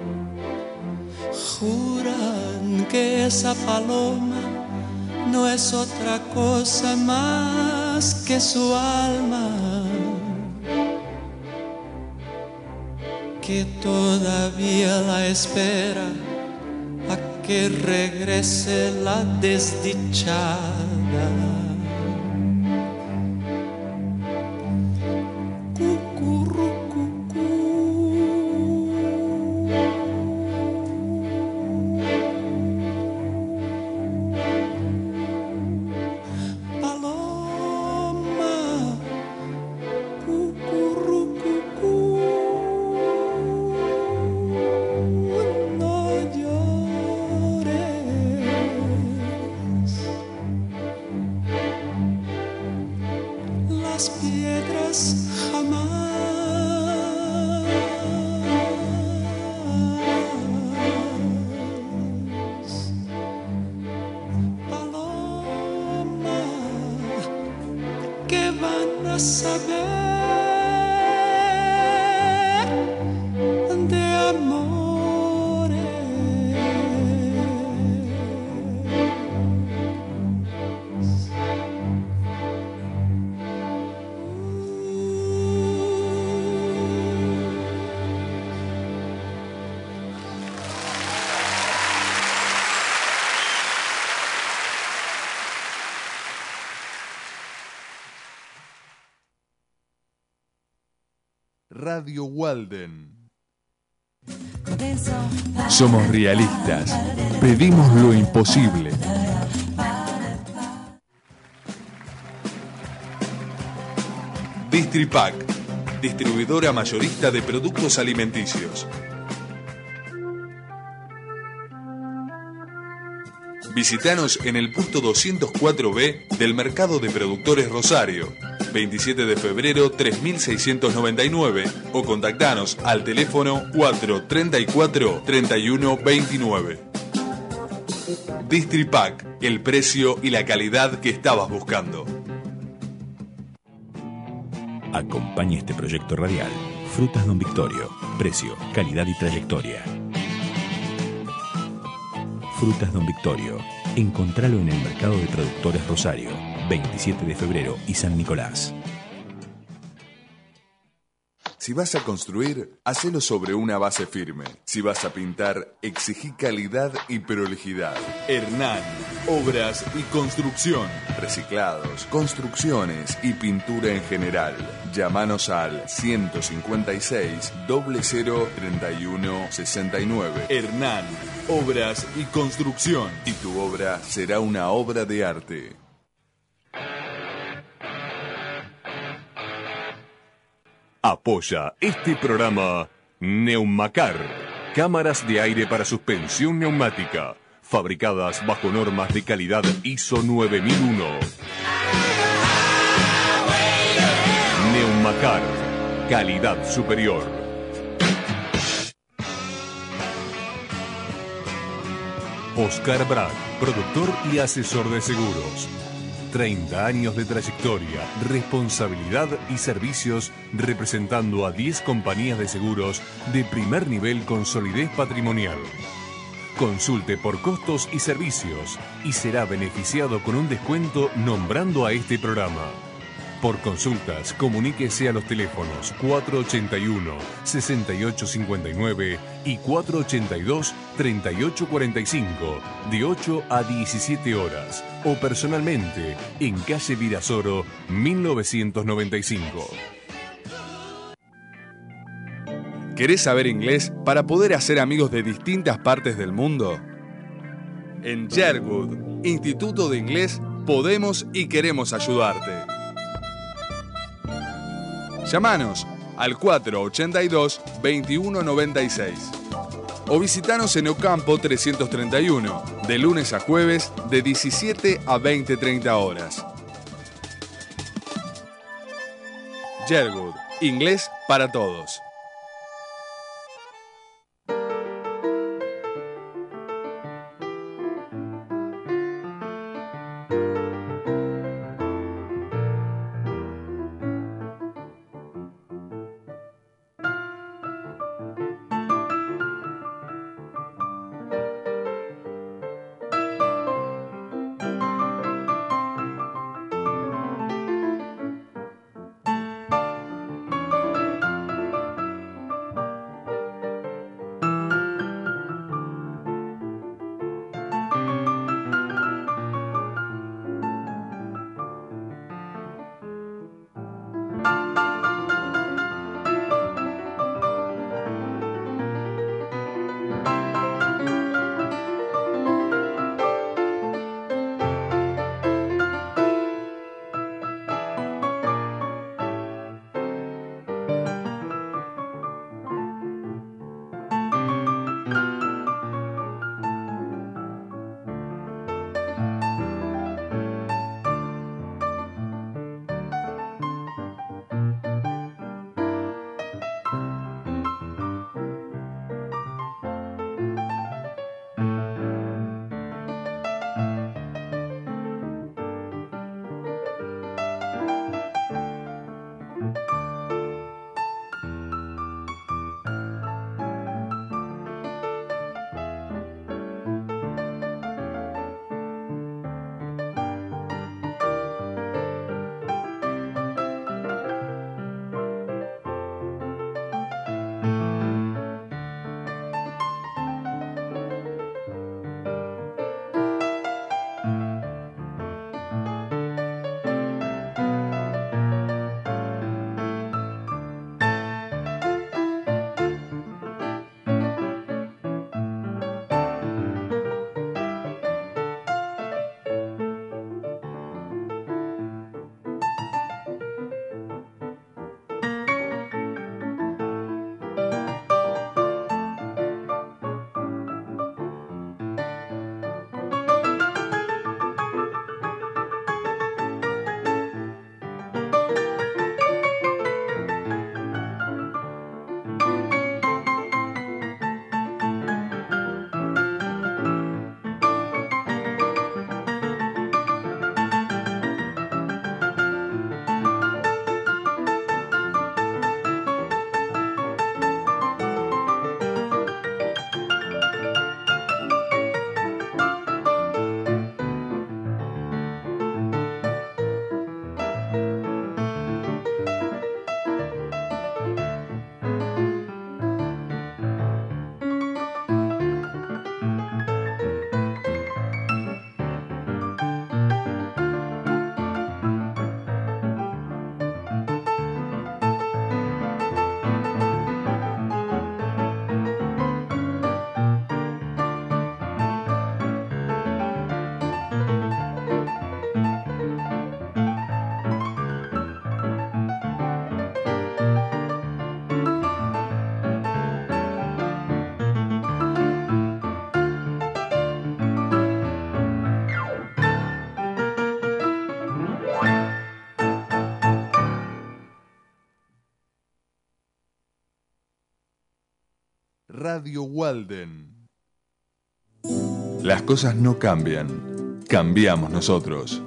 Juran que esa paloma no es otra cosa más que su alma, que todavía la espera a que regrese la desdichada. Radio Walden. Somos realistas. Pedimos lo imposible. Distripac, distribuidora mayorista de productos alimenticios. Visítanos en el puesto doscientos cuatro B del Mercado de Productores Rosario, veintisiete de febrero tres mil seiscientos noventa y nueve, o contactanos al teléfono cuatro treinta y cuatro treinta y uno veintinueve. Distripac, el precio y la calidad que estabas buscando. Acompaña este proyecto radial. Frutas Don Victorio. Precio, calidad y trayectoria. Frutas Don Victorio. Encontralo en el Mercado de Productores Rosario, veintisiete de febrero y San Nicolás. Si vas a construir, hacelo sobre una base firme. Si vas a pintar, exigí calidad y prolijidad. Hernán, obras y construcción. Reciclados, construcciones y pintura en general. Llámanos al ciento cincuenta y seis, cero cero, treinta y uno, sesenta y nueve. Hernán, obras y construcción. Y tu obra será una obra de arte. Apoya este programa Neumacar, cámaras de aire para suspensión neumática, fabricadas bajo normas de calidad I S O nueve mil uno. Neumacar, calidad superior. Oscar Bragg, productor y asesor de seguros. treinta años de trayectoria, responsabilidad y servicios representando a diez compañías de seguros de primer nivel con solidez patrimonial. Consulte por costos y servicios y será beneficiado con un descuento nombrando a este programa. Por consultas, comuníquese a los teléfonos cuatro ochenta y uno, sesenta y ocho cincuenta y nueve y cuatro ochenta y dos, treinta y ocho cuarenta y cinco, de ocho a diecisiete horas, o personalmente en calle Virasoro, mil novecientos noventa y cinco. ¿Querés saber inglés para poder hacer amigos de distintas partes del mundo? En Sherwood, Instituto de Inglés, podemos y queremos ayudarte. Llámanos al cuatro ochenta y dos, veintiuno noventa y seis o visitanos en Ocampo trescientos treinta y uno, de lunes a jueves de diecisiete a veinte treinta horas. Sherwood, inglés para todos. Radio Walden. Las cosas no cambian, cambiamos nosotros.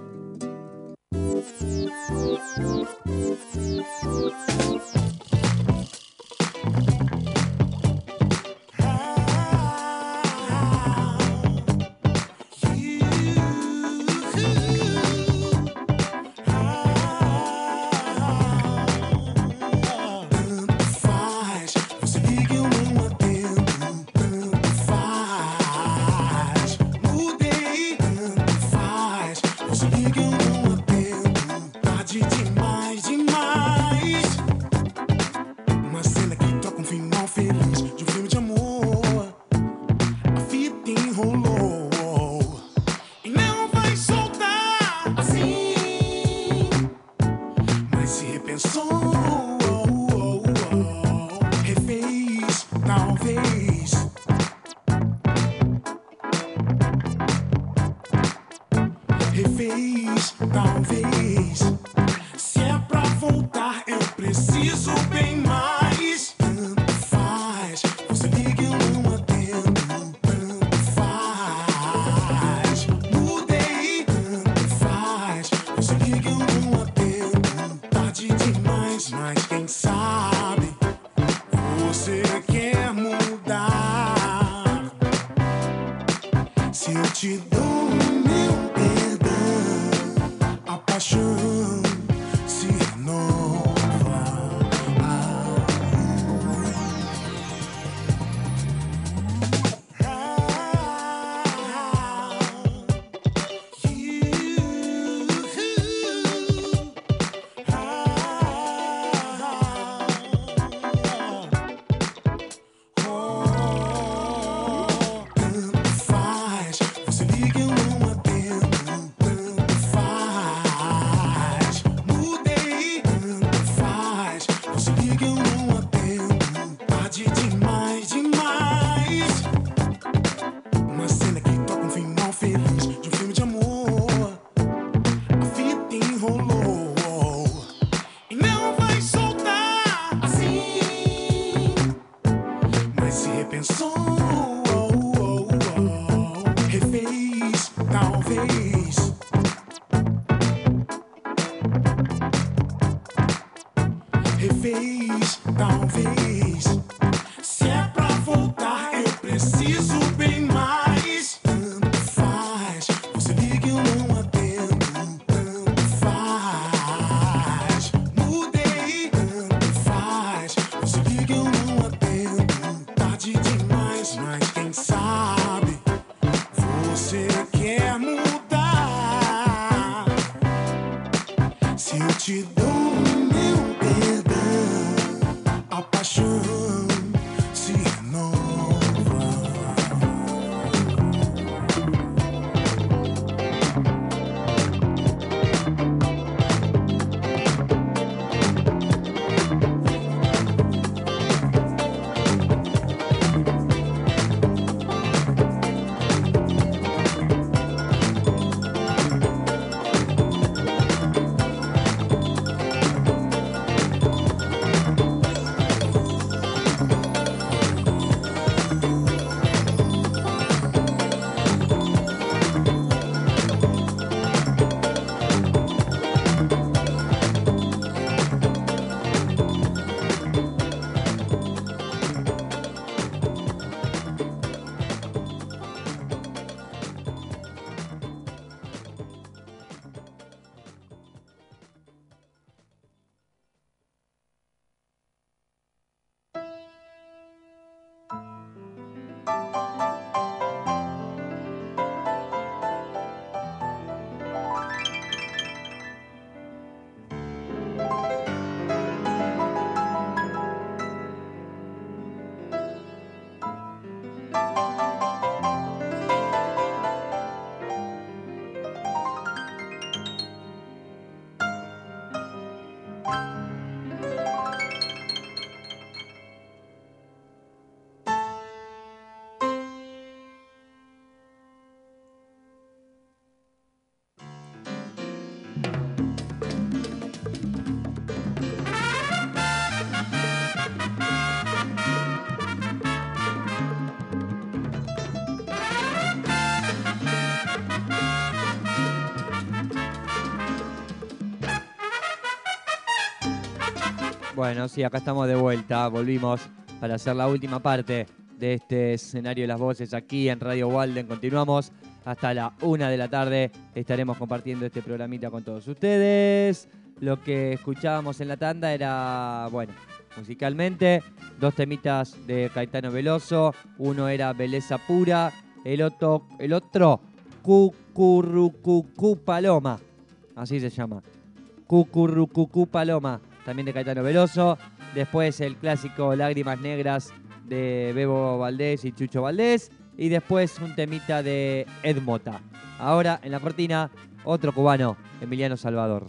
Bueno, sí, acá estamos de vuelta. Volvimos para hacer la última parte de este escenario de las voces aquí en Radio Walden. Continuamos hasta la una de la tarde. Estaremos compartiendo este programita con todos ustedes. Lo que escuchábamos en la tanda era, bueno, musicalmente, dos temitas de Caetano Veloso. Uno era Belleza Pura, el otro, el otro Cucurrucucú Paloma. Así se llama. Cucurrucucú Paloma, también de Caetano Veloso. Después el clásico Lágrimas Negras de Bebo Valdés y Chucho Valdés. Y después un temita de Ed Mota. Ahora en la cortina, otro cubano, Emiliano Salvador.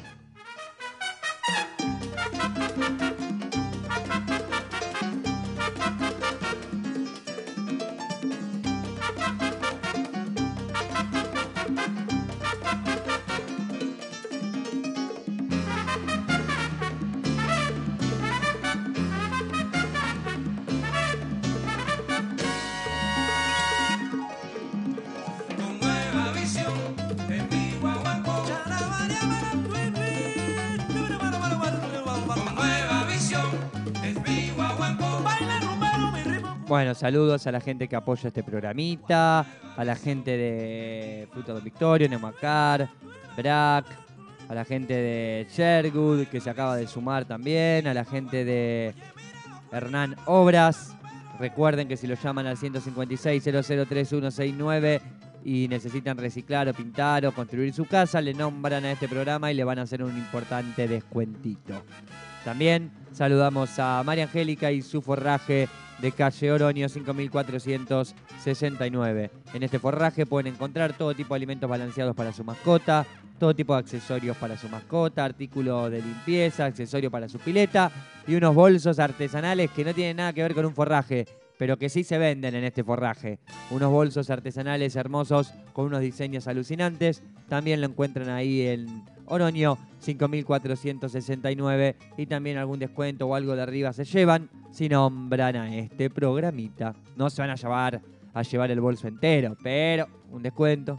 Bueno, saludos a la gente que apoya este programita, a la gente de Fruta Don Victorio, Neumacar, Brac, a la gente de Sherwood, que se acaba de sumar también, a la gente de Hernán Obras. Recuerden que si lo llaman al ciento cincuenta y seis, cero cero tres uno seis nueve y necesitan reciclar o pintar o construir su casa, le nombran a este programa y le van a hacer un importante descuentito. También saludamos a María Angélica y su forraje de calle Oroño cinco mil cuatrocientos sesenta y nueve. En este forraje pueden encontrar todo tipo de alimentos balanceados para su mascota, todo tipo de accesorios para su mascota, artículos de limpieza, accesorios para su pileta y unos bolsos artesanales que no tienen nada que ver con un forraje, pero que sí se venden en este forraje. Unos bolsos artesanales hermosos con unos diseños alucinantes. También lo encuentran ahí en Oroño cinco mil cuatrocientos sesenta y nueve y también algún descuento o algo de arriba se llevan si nombran a este programita. No se van a llevar a llevar el bolso entero, pero un descuento.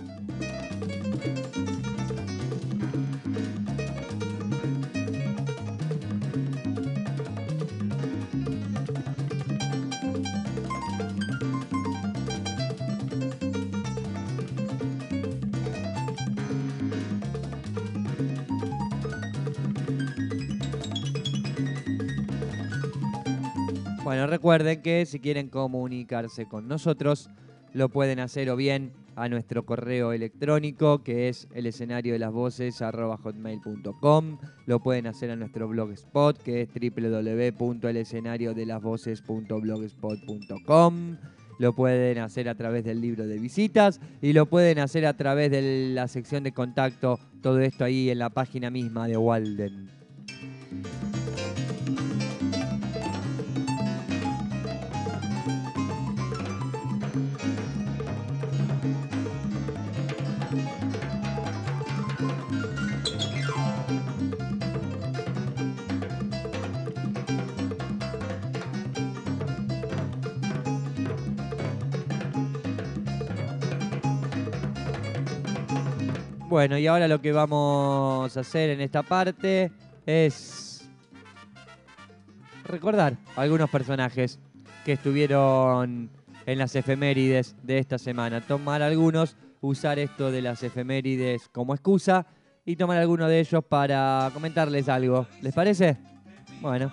Bueno, recuerden que si quieren comunicarse con nosotros, lo pueden hacer o bien a nuestro correo electrónico, que es el escenario de las voces arroba hotmail punto com. Lo pueden hacer a nuestro blogspot, que es doble u doble u doble u punto el escenario de las voces punto blogspot punto com. Lo pueden hacer a través del libro de visitas y lo pueden hacer a través de la sección de contacto. Todo esto ahí en la página misma de Walden. Bueno, y ahora lo que vamos a hacer en esta parte es recordar algunos personajes que estuvieron en las efemérides de esta semana. Tomar algunos, usar esto de las efemérides como excusa y tomar alguno de ellos para comentarles algo. ¿Les parece? Bueno.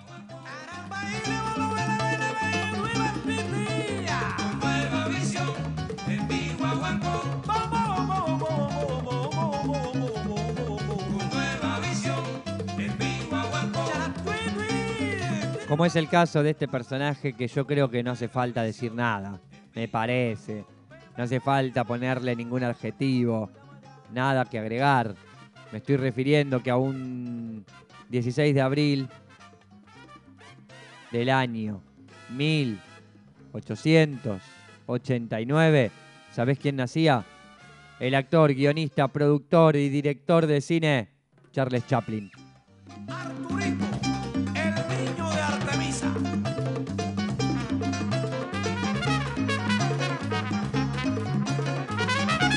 Como es el caso de este personaje que yo creo que no hace falta decir nada, me parece. No hace falta ponerle ningún adjetivo, nada que agregar. Me estoy refiriendo que a un dieciséis de abril del año mil ochocientos ochenta y nueve, ¿sabés quién nacía? El actor, guionista, productor y director de cine Charles Chaplin.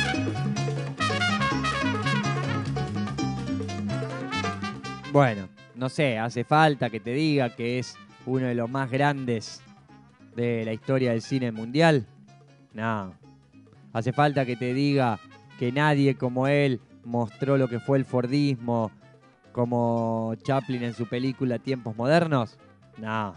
Bueno, no sé, hace falta que te diga que es uno de los más grandes de la historia del cine mundial. No. Hace falta que te diga que nadie como él mostró lo que fue el Fordismo como Chaplin en su película Tiempos Modernos. No.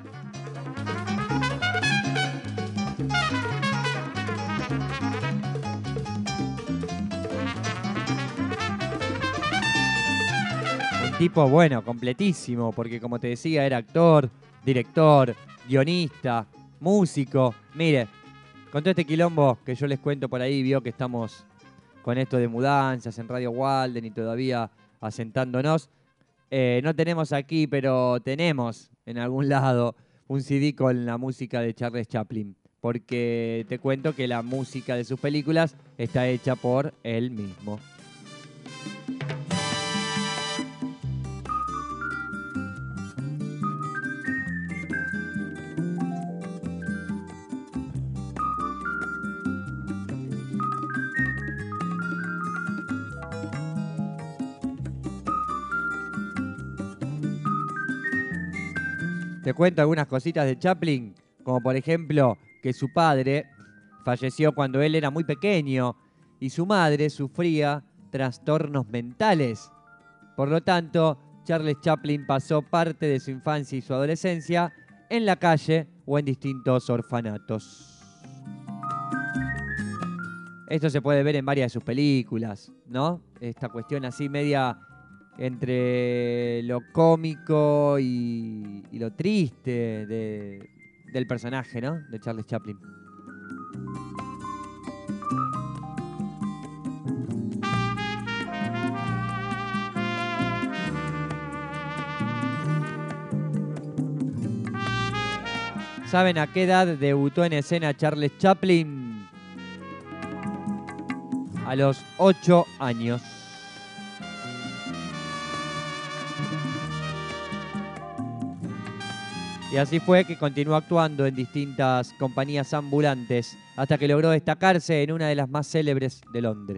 Un tipo, bueno, completísimo, porque como te decía, era actor, director, guionista, músico. Mire, con todo este quilombo que yo les cuento por ahí, vio que estamos con esto de mudanzas en Radio Walden y todavía asentándonos. Eh, no tenemos aquí, pero tenemos en algún lado un C D con la música de Charles Chaplin, porque te cuento que la música de sus películas está hecha por él mismo. Te cuento algunas cositas de Chaplin, como por ejemplo que su padre falleció cuando él era muy pequeño y su madre sufría trastornos mentales. Por lo tanto, Charles Chaplin pasó parte de su infancia y su adolescencia en la calle o en distintos orfanatos. Esto se puede ver en varias de sus películas, ¿no? Esta cuestión así media entre lo cómico y, y lo triste de, del personaje, ¿no? De Charles Chaplin. ¿Saben a qué edad debutó en escena Charles Chaplin? A los ocho años. Y así fue que continuó actuando en distintas compañías ambulantes hasta que logró destacarse en una de las más célebres de Londres.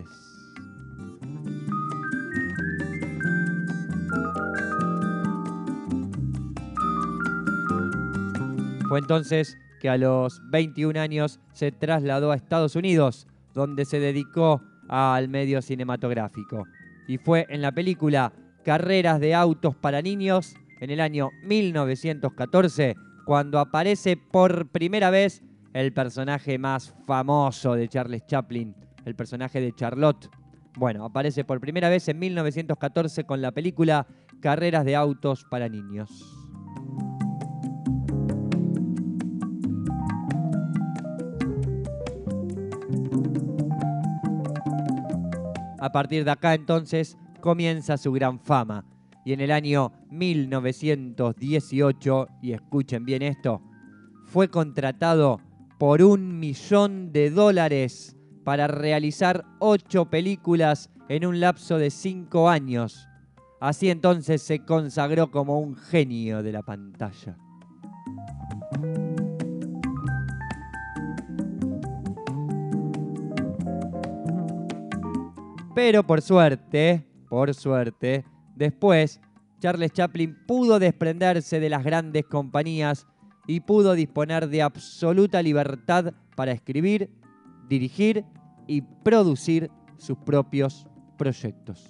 Fue entonces que a los veintiún años se trasladó a Estados Unidos, donde se dedicó al medio cinematográfico. Y fue en la película Carreras de autos para niños, en el año mil novecientos catorce, cuando aparece por primera vez el personaje más famoso de Charles Chaplin, el personaje de Charlotte. Bueno, aparece por primera vez en mil novecientos catorce con la película Carreras de autos para niños. A partir de acá, entonces, comienza su gran fama. Y en el año mil novecientos dieciocho, y escuchen bien esto, fue contratado por un millón de dólares para realizar ocho películas en un lapso de cinco años. Así entonces se consagró como un genio de la pantalla. Pero por suerte, por suerte, después Charles Chaplin pudo desprenderse de las grandes compañías y pudo disponer de absoluta libertad para escribir, dirigir y producir sus propios proyectos.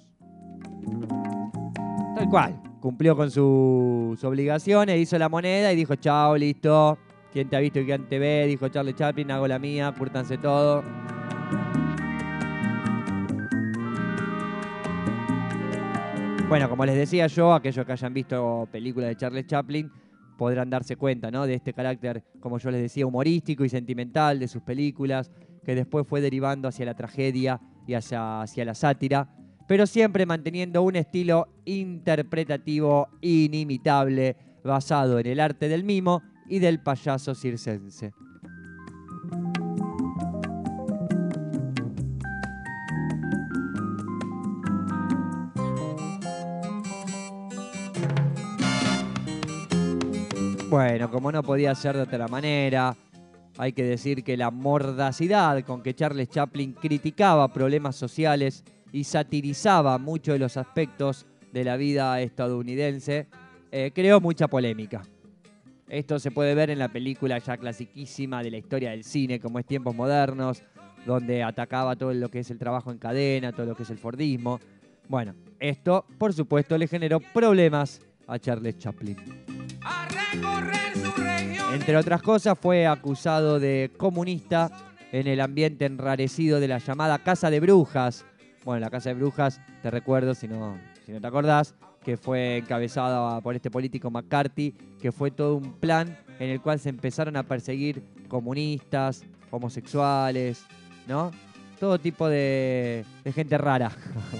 Tal cual, cumplió con sus obligaciones, hizo la moneda y dijo, chao, listo. ¿Quién te ha visto y quién te ve? Dijo Charles Chaplin, hago la mía, cúrtanse todo. Bueno, como les decía yo, aquellos que hayan visto películas de Charles Chaplin podrán darse cuenta, ¿no?, de este carácter, como yo les decía, humorístico y sentimental de sus películas, que después fue derivando hacia la tragedia y hacia, hacia la sátira, pero siempre manteniendo un estilo interpretativo inimitable, basado en el arte del mimo y del payaso circense. Bueno, como no podía ser de otra manera, hay que decir que la mordacidad con que Charles Chaplin criticaba problemas sociales y satirizaba muchos de los aspectos de la vida estadounidense, eh, creó mucha polémica. Esto se puede ver en la película ya clasiquísima de la historia del cine, como es Tiempos Modernos, donde atacaba todo lo que es el trabajo en cadena, todo lo que es el Fordismo. Bueno, esto, por supuesto, le generó problemas a Charles Chaplin. Entre otras cosas, fue acusado de comunista en el ambiente enrarecido de la llamada Casa de Brujas. Bueno, la Casa de Brujas, te recuerdo, si no, si no te acordás, que fue encabezada por este político McCarthy, que fue todo un plan en el cual se empezaron a perseguir comunistas, homosexuales, ¿no? Todo tipo de, de gente rara.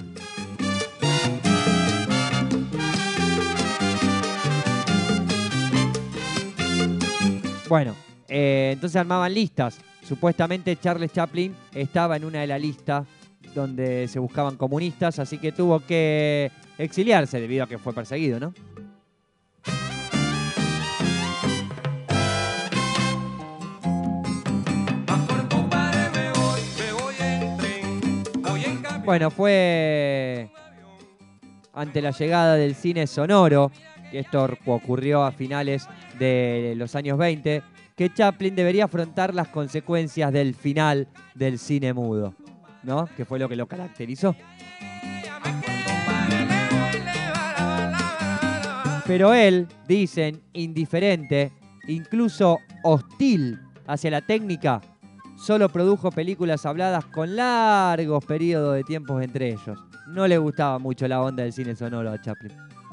Bueno, eh, entonces armaban listas. Supuestamente Charles Chaplin estaba en una de las listas donde se buscaban comunistas, así que tuvo que exiliarse debido a que fue perseguido, ¿no? Bueno, fue ante la llegada del cine sonoro, que esto ocurrió a finales de los años veinte, que Chaplin debería afrontar las consecuencias del final del cine mudo, ¿no? Que fue lo que lo caracterizó. Pero él, dicen, indiferente, incluso hostil hacia la técnica, solo produjo películas habladas con largos periodos de tiempos entre ellos. No le gustaba mucho la onda del cine sonoro a Chaplin.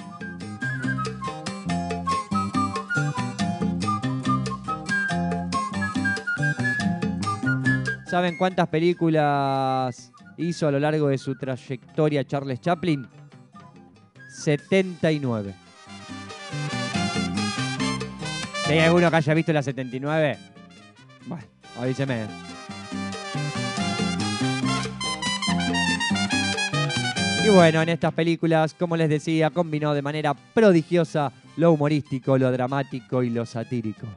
¿Saben cuántas películas hizo a lo largo de su trayectoria Charles Chaplin? setenta y nueve. ¿Si hay alguno que haya visto la setenta y nueve? Bueno, avíseme. Y bueno, en estas películas, como les decía, combinó de manera prodigiosa lo humorístico, lo dramático y lo satírico.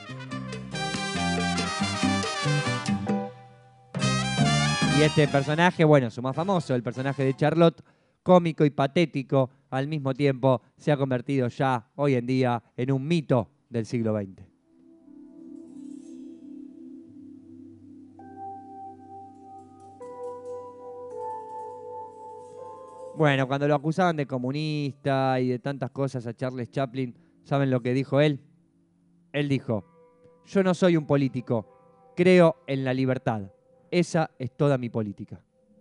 Y este personaje, bueno, su más famoso, el personaje de Charlotte, cómico y patético al mismo tiempo, se ha convertido ya hoy en día en un mito del siglo veinte. Bueno, cuando lo acusaban de comunista y de tantas cosas a Charles Chaplin, ¿saben lo que dijo él? Él dijo: yo no soy un político, creo en la libertad. Esa es toda mi política.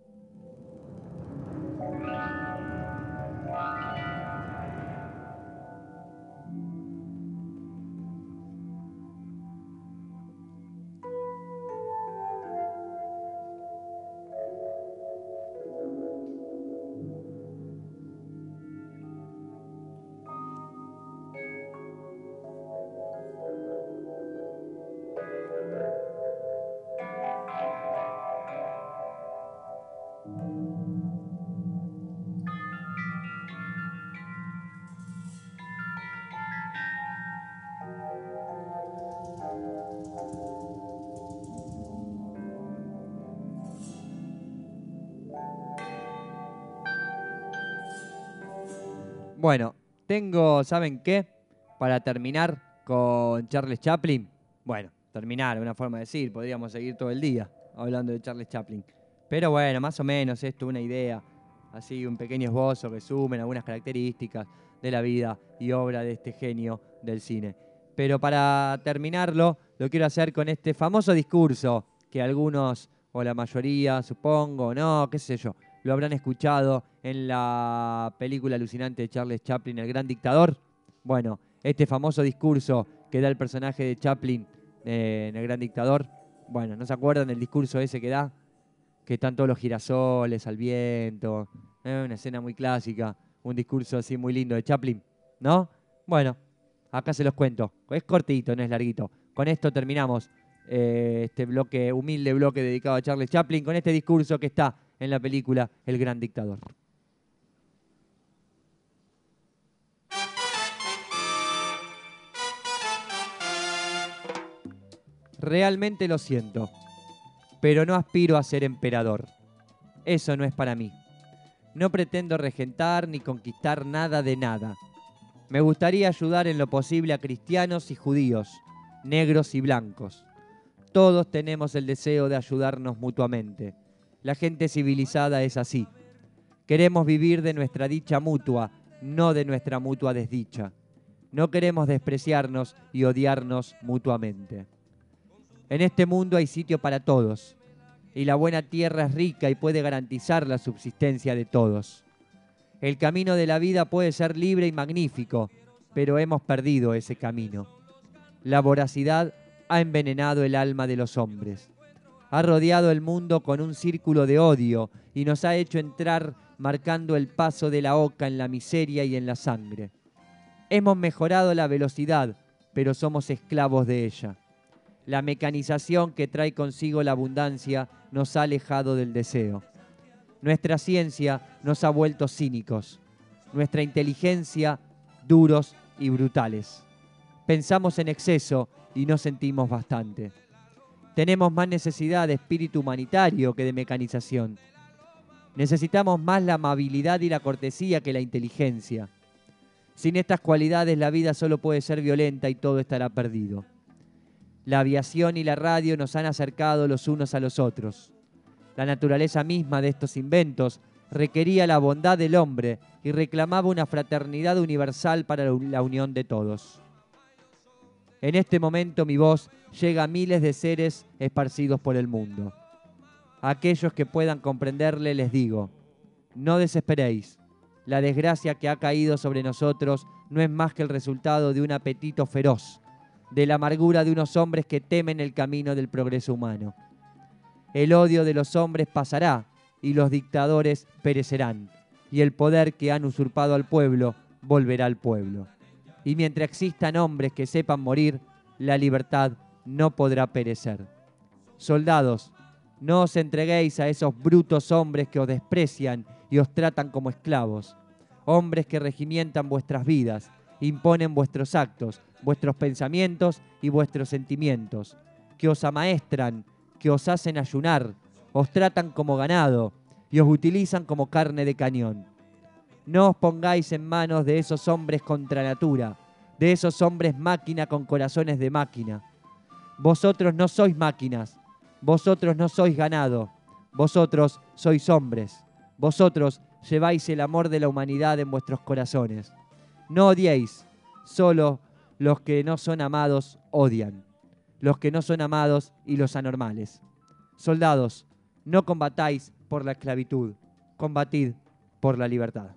Bueno, tengo, ¿saben qué? Para terminar con Charles Chaplin. Bueno, terminar, una forma de decir, podríamos seguir todo el día hablando de Charles Chaplin. Pero bueno, más o menos esto, una idea, así un pequeño esbozo, resumen, algunas características de la vida y obra de este genio del cine. Pero para terminarlo, lo quiero hacer con este famoso discurso que algunos, o la mayoría, supongo, no, qué sé yo, lo habrán escuchado en la película alucinante de Charles Chaplin, El Gran Dictador. Bueno, este famoso discurso que da el personaje de Chaplin eh, en El Gran Dictador. Bueno, ¿no se acuerdan del discurso ese que da? Que están todos los girasoles al viento. Eh, una escena muy clásica. Un discurso así muy lindo de Chaplin, ¿no? Bueno, acá se los cuento. Es cortito, no es larguito. Con esto terminamos eh, este bloque, humilde bloque dedicado a Charles Chaplin, con este discurso que está en la película El Gran Dictador. Realmente lo siento, pero no aspiro a ser emperador. Eso no es para mí. No pretendo regentar ni conquistar nada de nada. Me gustaría ayudar en lo posible a cristianos y judíos, negros y blancos. Todos tenemos el deseo de ayudarnos mutuamente. La gente civilizada es así. Queremos vivir de nuestra dicha mutua, no de nuestra mutua desdicha. No queremos despreciarnos y odiarnos mutuamente. En este mundo hay sitio para todos, y la buena tierra es rica y puede garantizar la subsistencia de todos. El camino de la vida puede ser libre y magnífico, pero hemos perdido ese camino. La voracidad ha envenenado el alma de los hombres. Ha rodeado el mundo con un círculo de odio y nos ha hecho entrar marcando el paso de la oca en la miseria y en la sangre. Hemos mejorado la velocidad, pero somos esclavos de ella. La mecanización que trae consigo la abundancia nos ha alejado del deseo. Nuestra ciencia nos ha vuelto cínicos, nuestra inteligencia duros y brutales. Pensamos en exceso y no sentimos bastante. Tenemos más necesidad de espíritu humanitario que de mecanización. Necesitamos más la amabilidad y la cortesía que la inteligencia. Sin estas cualidades la vida solo puede ser violenta y todo estará perdido. La aviación y la radio nos han acercado los unos a los otros. La naturaleza misma de estos inventos requería la bondad del hombre y reclamaba una fraternidad universal para la unión de todos. En este momento mi voz llega a miles de seres esparcidos por el mundo. A aquellos que puedan comprenderle les digo, no desesperéis. La desgracia que ha caído sobre nosotros no es más que el resultado de un apetito feroz, de la amargura de unos hombres que temen el camino del progreso humano. El odio de los hombres pasará y los dictadores perecerán, y el poder que han usurpado al pueblo volverá al pueblo. Y mientras existan hombres que sepan morir, la libertad no podrá perecer. Soldados, no os entreguéis a esos brutos hombres que os desprecian y os tratan como esclavos. Hombres que regimientan vuestras vidas, imponen vuestros actos, vuestros pensamientos y vuestros sentimientos, que os amaestran, que os hacen ayunar, os tratan como ganado y os utilizan como carne de cañón. No os pongáis en manos de esos hombres contra natura, de esos hombres máquina con corazones de máquina. Vosotros no sois máquinas, vosotros no sois ganado, vosotros sois hombres, vosotros lleváis el amor de la humanidad en vuestros corazones. No odiéis, solo los que no son amados odian, los que no son amados y los anormales. Soldados, no combatáis por la esclavitud, combatid por la libertad.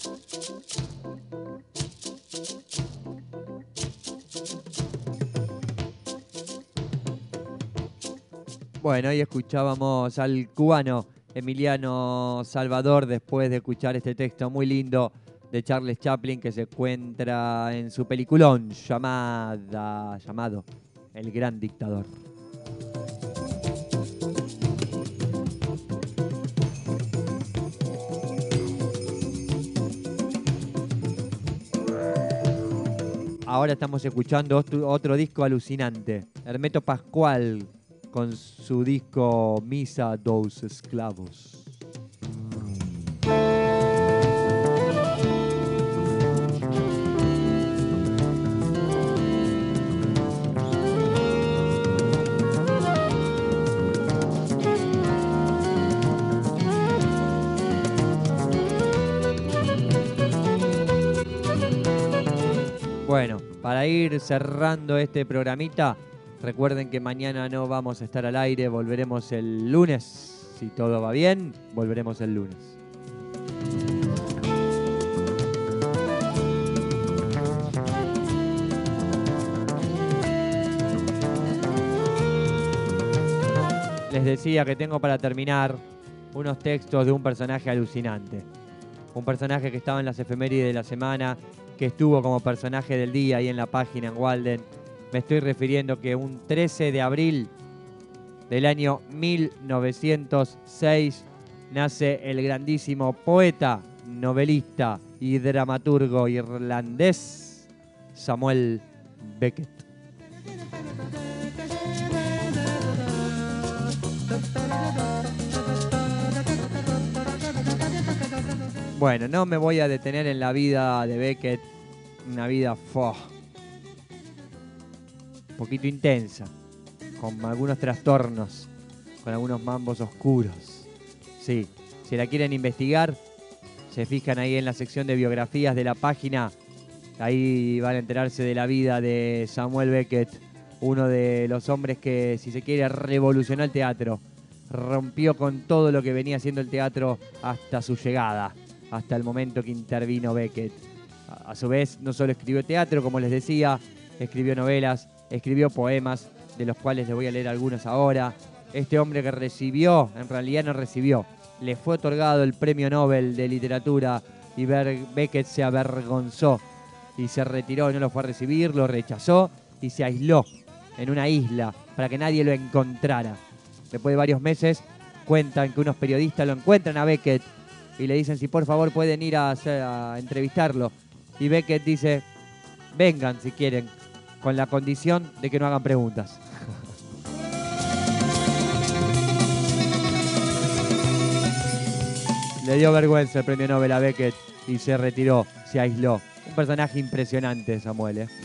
Bueno, ahí escuchábamos al cubano Emiliano Salvador después de escuchar este texto muy lindo de Charles Chaplin que se encuentra en su peliculón llamada, llamado El Gran Dictador. Ahora estamos escuchando otro, otro disco alucinante, Hermeto Pascual, con su disco Misa dos Esclavos. Bueno, para ir cerrando este programita, recuerden que mañana no vamos a estar al aire, volveremos el lunes. Si todo va bien, volveremos el lunes. Les decía que tengo para terminar unos textos de un personaje alucinante. Un personaje que estaba en las efemérides de la semana, que estuvo como personaje del día ahí en la página en Walden. Me estoy refiriendo que un trece de abril del año mil novecientos seis nace el grandísimo poeta, novelista y dramaturgo irlandés Samuel Beckett. Bueno, no me voy a detener en la vida de Beckett, una vida fo, un poquito intensa, con algunos trastornos, con algunos mambos oscuros. Sí, si la quieren investigar, se fijan ahí en la sección de biografías de la página, ahí van a enterarse de la vida de Samuel Beckett, uno de los hombres que, si se quiere, revolucionó el teatro, rompió con todo lo que venía haciendo el teatro hasta su llegada, hasta el momento que intervino Beckett. A su vez, no solo escribió teatro, como les decía, escribió novelas, escribió poemas, de los cuales les voy a leer algunos ahora. Este hombre que recibió, en realidad no recibió, le fue otorgado el Premio Nobel de Literatura y Beckett se avergonzó y se retiró, no lo fue a recibir, lo rechazó y se aisló en una isla para que nadie lo encontrara. Después de varios meses, cuentan que unos periodistas lo encuentran a Beckett y le dicen si por favor pueden ir a, hacer, a entrevistarlo. Y Beckett dice, vengan si quieren, con la condición de que no hagan preguntas. Le dio vergüenza el premio Nobel a Beckett y se retiró, se aisló. Un personaje impresionante, Samuel, ¿eh?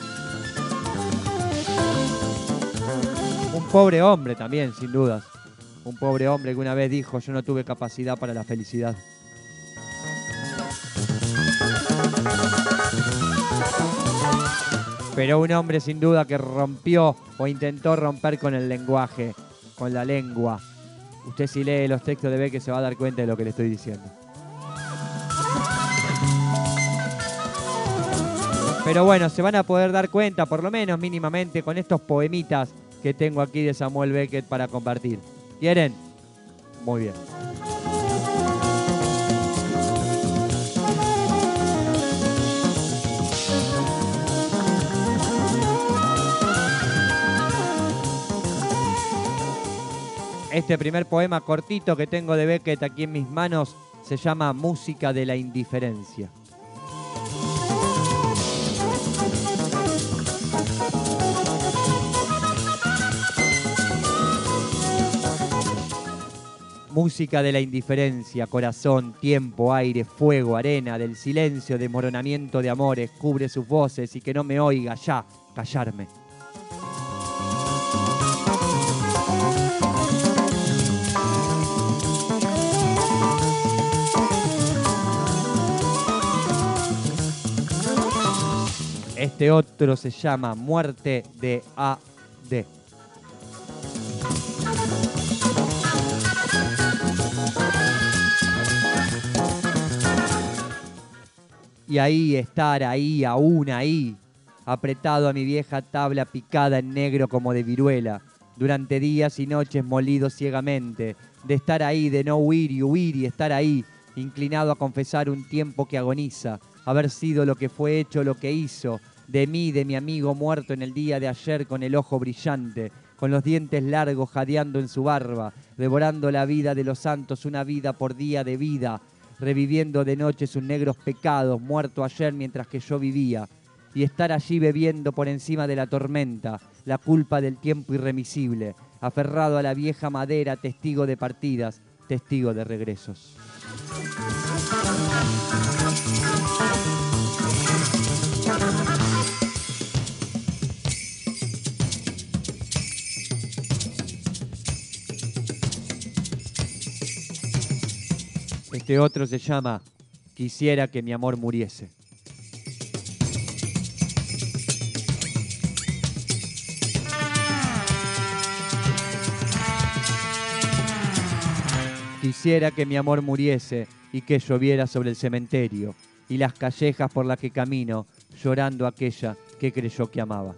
Un pobre hombre también, sin dudas. Un pobre hombre que una vez dijo, yo no tuve capacidad para la felicidad. Pero un hombre sin duda que rompió o intentó romper con el lenguaje, con la lengua. Usted si lee los textos de Beckett se va a dar cuenta de lo que le estoy diciendo. Pero bueno, se van a poder dar cuenta, por lo menos mínimamente, con estos poemitas que tengo aquí de Samuel Beckett para compartir. ¿Quieren? Muy bien. Este primer poema cortito que tengo de Beckett aquí en mis manos se llama Música de la Indiferencia. Música de la indiferencia, corazón, tiempo, aire, fuego, arena, del silencio, desmoronamiento de amores, cubre sus voces y que no me oiga ya, callarme. Este otro se llama Muerte de A D. Y ahí, estar ahí, aún ahí, apretado a mi vieja tabla picada en negro como de viruela, durante días y noches molido ciegamente, de estar ahí, de no huir y huir y estar ahí, inclinado a confesar un tiempo que agoniza, haber sido lo que fue hecho, lo que hizo, de mí, de mi amigo muerto en el día de ayer con el ojo brillante, con los dientes largos jadeando en su barba, devorando la vida de los santos, una vida por día de vida, reviviendo de noche sus negros pecados, muerto ayer mientras que yo vivía, y estar allí bebiendo por encima de la tormenta, la culpa del tiempo irremisible, aferrado a la vieja madera, testigo de partidas, testigo de regresos. Este otro se llama Quisiera que mi amor muriese. Quisiera que mi amor muriese y que lloviera sobre el cementerio y las callejas por las que camino, llorando aquella que creyó que amaba.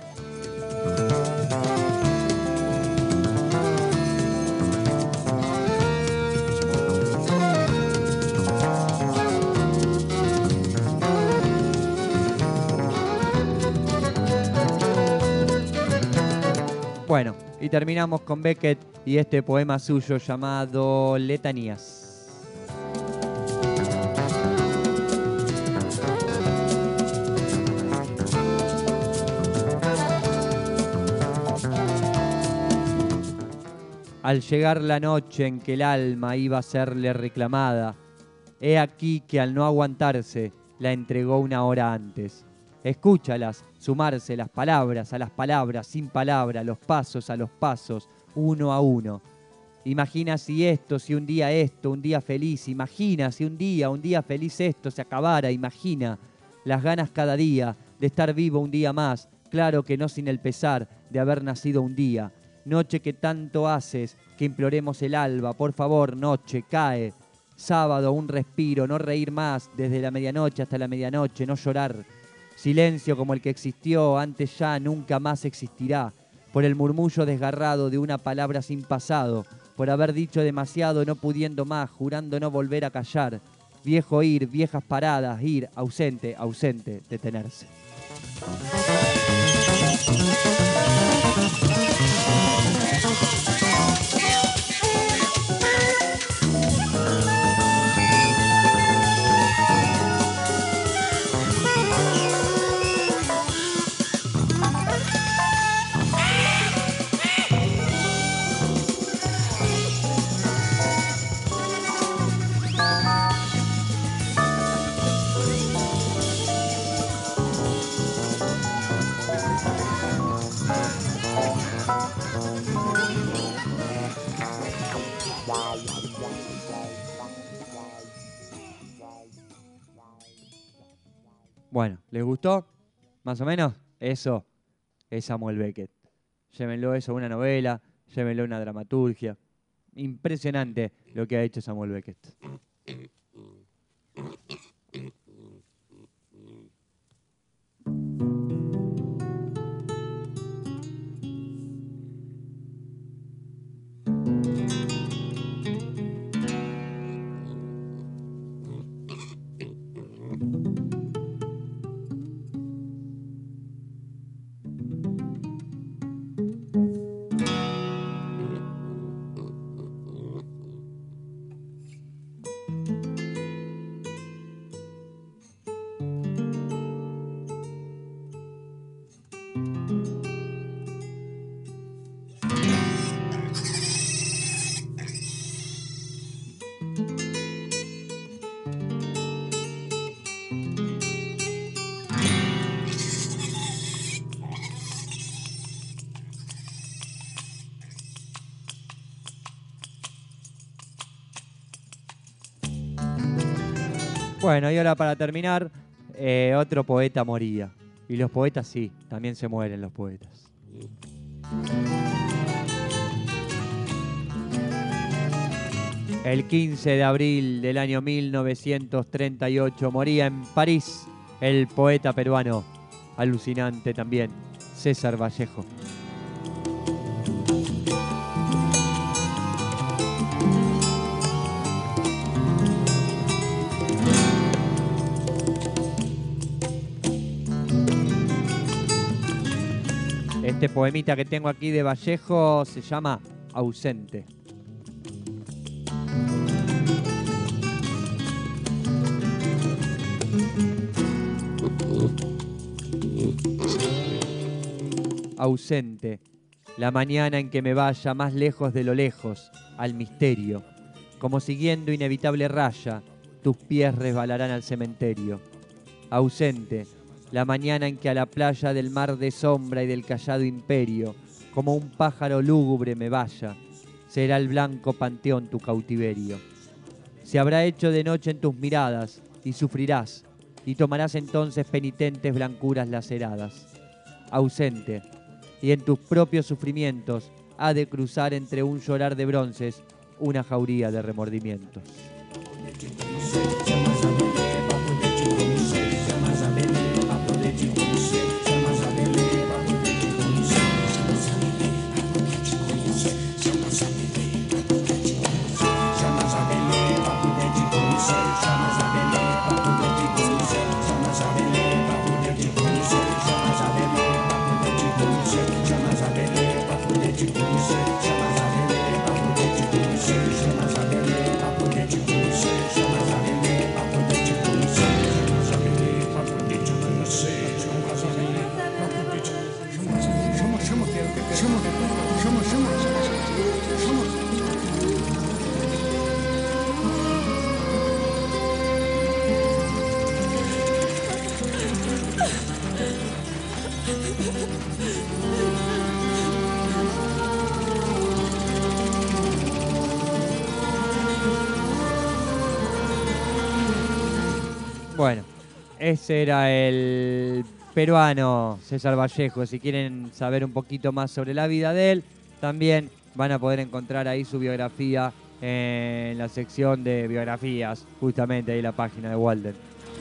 Bueno, y terminamos con Beckett y este poema suyo llamado Letanías. Al llegar la noche en que el alma iba a serle reclamada, he aquí que al no aguantarse la entregó una hora antes. Escúchalas, sumarse las palabras a las palabras, sin palabra, los pasos a los pasos, uno a uno. Imagina si esto, si un día esto, un día feliz, imagina si un día, un día feliz esto se acabara, imagina las ganas cada día de estar vivo un día más, claro que no sin el pesar de haber nacido un día. Noche que tanto haces, que imploremos el alba, por favor, noche, cae. Sábado, un respiro, no reír más, desde la medianoche hasta la medianoche, no llorar. Silencio como el que existió, antes ya nunca más existirá, por el murmullo desgarrado de una palabra sin pasado, por haber dicho demasiado no pudiendo más, jurando no volver a callar. Viejo ir, viejas paradas, ir, ausente, ausente, detenerse. Bueno, ¿les gustó? Más o menos, eso es Samuel Beckett. Llévenlo eso a una novela, llévenlo a una dramaturgia. Impresionante lo que ha hecho Samuel Beckett. Bueno, y ahora para terminar, eh, otro poeta moría. Y los poetas sí, también se mueren los poetas. El quince de abril del año mil novecientos treinta y ocho moría en París el poeta peruano, alucinante también, César Vallejo. Este poemita que tengo aquí de Vallejo se llama Ausente. Ausente, la mañana en que me vaya más lejos de lo lejos, al misterio, como siguiendo inevitable raya, tus pies resbalarán al cementerio. Ausente, la mañana en que a la playa del mar de sombra y del callado imperio, como un pájaro lúgubre me vaya, será el blanco panteón tu cautiverio. Se habrá hecho de noche en tus miradas, y sufrirás, y tomarás entonces penitentes blancuras laceradas. Ausente, y en tus propios sufrimientos ha de cruzar entre un llorar de bronces una jauría de remordimientos. Bueno, ese era el peruano César Vallejo. Si quieren saber un poquito más sobre la vida de él, también van a poder encontrar ahí su biografía en la sección de biografías, justamente ahí en la página de Walden.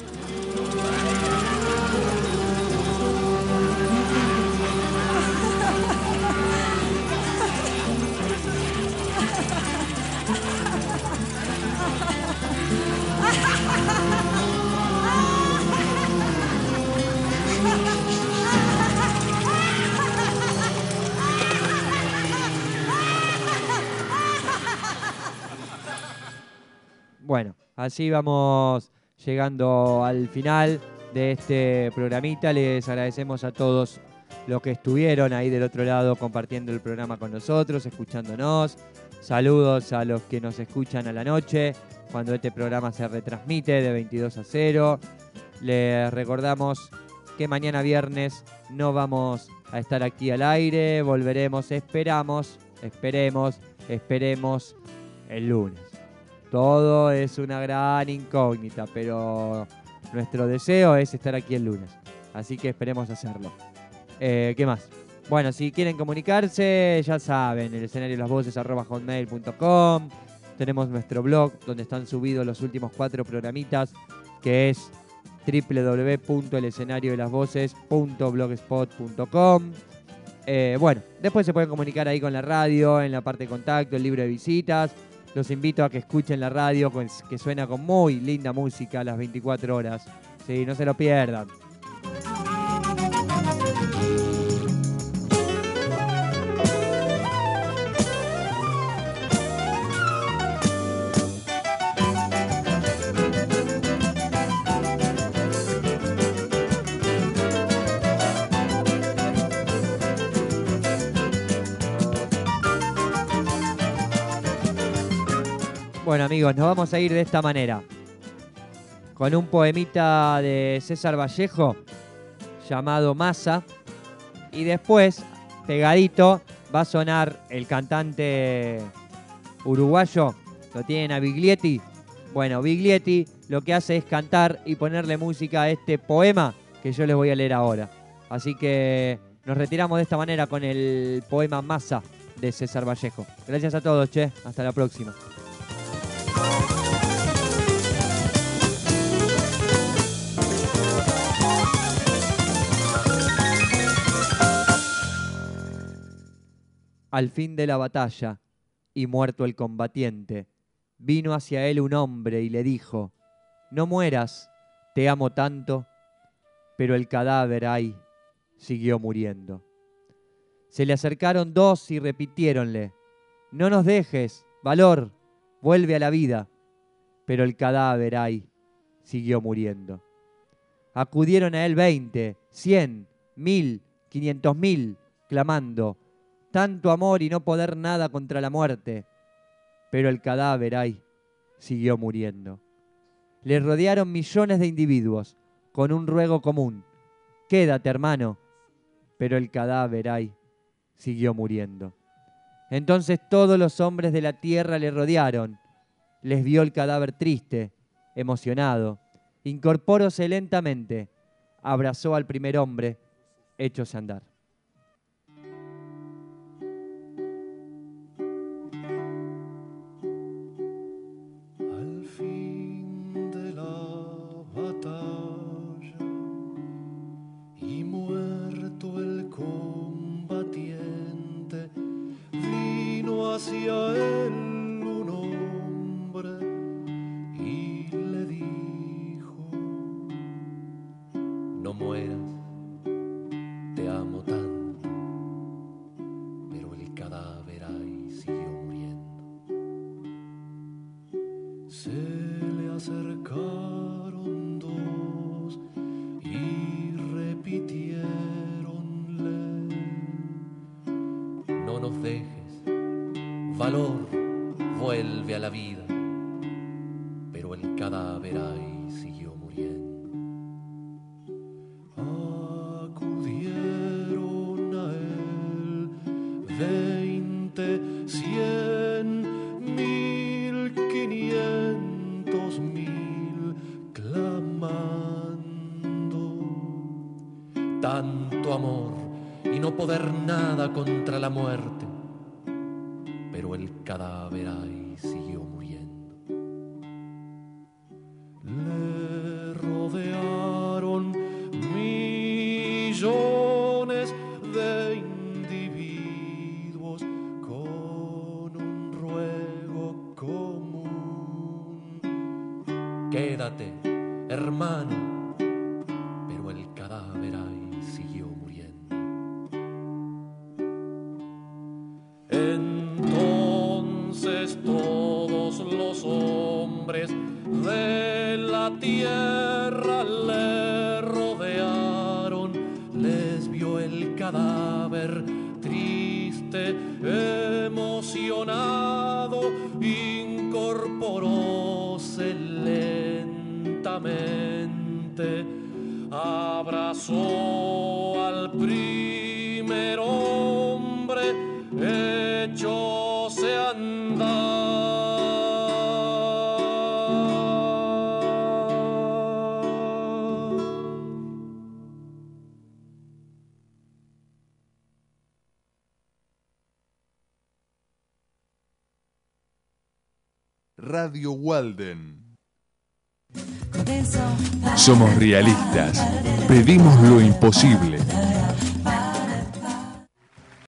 Bueno, así vamos llegando al final de este programita. Les agradecemos a todos los que estuvieron ahí del otro lado compartiendo el programa con nosotros, escuchándonos. Saludos a los que nos escuchan a la noche, cuando este programa se retransmite de veintidós a cero. Les recordamos que mañana viernes no vamos a estar aquí al aire. Volveremos, esperamos, esperemos, esperemos el lunes. Todo es una gran incógnita, pero nuestro deseo es estar aquí el lunes. Así que esperemos hacerlo. Eh, ¿Qué más? Bueno, si quieren comunicarse, ya saben, el escenario de las voces arroba hotmail punto com. Tenemos nuestro blog donde están subidos los últimos cuatro programitas, que es doble u doble u doble u punto el escenario de las voces punto blogspot punto com. Eh, bueno, después se pueden comunicar ahí con la radio, en la parte de contacto, el libro de visitas. Los invito a que escuchen la radio, que suena con muy linda música a las veinticuatro horas. Sí, no se lo pierdan. Bueno, amigos, nos vamos a ir de esta manera. Con un poemita de César Vallejo llamado Masa. Y después, pegadito, va a sonar el cantante uruguayo. Lo tienen a Biglietti. Bueno, Biglietti lo que hace es cantar y ponerle música a este poema que yo les voy a leer ahora. Así que nos retiramos de esta manera con el poema Masa de César Vallejo. Gracias a todos, che. Hasta la próxima. Al fin de la batalla, y muerto el combatiente, vino hacia él un hombre y le dijo: no mueras, te amo tanto. Pero el cadáver, ay, siguió muriendo. Se le acercaron dos y repitiéronle: no nos dejes, valor, vuelve a la vida. Pero el cadáver, ay, siguió muriendo. Acudieron a él veinte, cien, mil, quinientos mil, clamando: tanto amor y no poder nada contra la muerte. Pero el cadáver, ay, siguió muriendo. Le rodearon millones de individuos con un ruego común: quédate, hermano. Pero el cadáver, ay, siguió muriendo. Entonces todos los hombres de la tierra le rodearon. Les vio el cadáver triste, emocionado. Incorporóse lentamente, abrazó al primer hombre, echóse a andar. Al fin de la batalla y muerto el combatiente, vino hacia él un hombre y le dijo: no mueras, te amo tanto. Pero el cadáver ahí siguió muriendo. Se le acercaron dos y repitiéronle: no nos dejes, valor, vuelve a la vida. Pero el cadáver ahí siguió muriendo. Acudieron a él veinte, cien, mil, quinientos mil, clamando: tanto amor y no poder nada contra la muerte. Pero el cadáver ahí siguió muriendo. Le rodearon millones de individuos con un ruego común: quédate, hermano. Pero el cadáver ahí siguió muriendo. Entonces todos los hombres de la tierra le rodearon. Les vio el cadáver triste, emocionado, incorporóse lentamente, abrazó al primer hombre, echóse a andar. Radio Walden. Somos realistas. Pedimos lo imposible.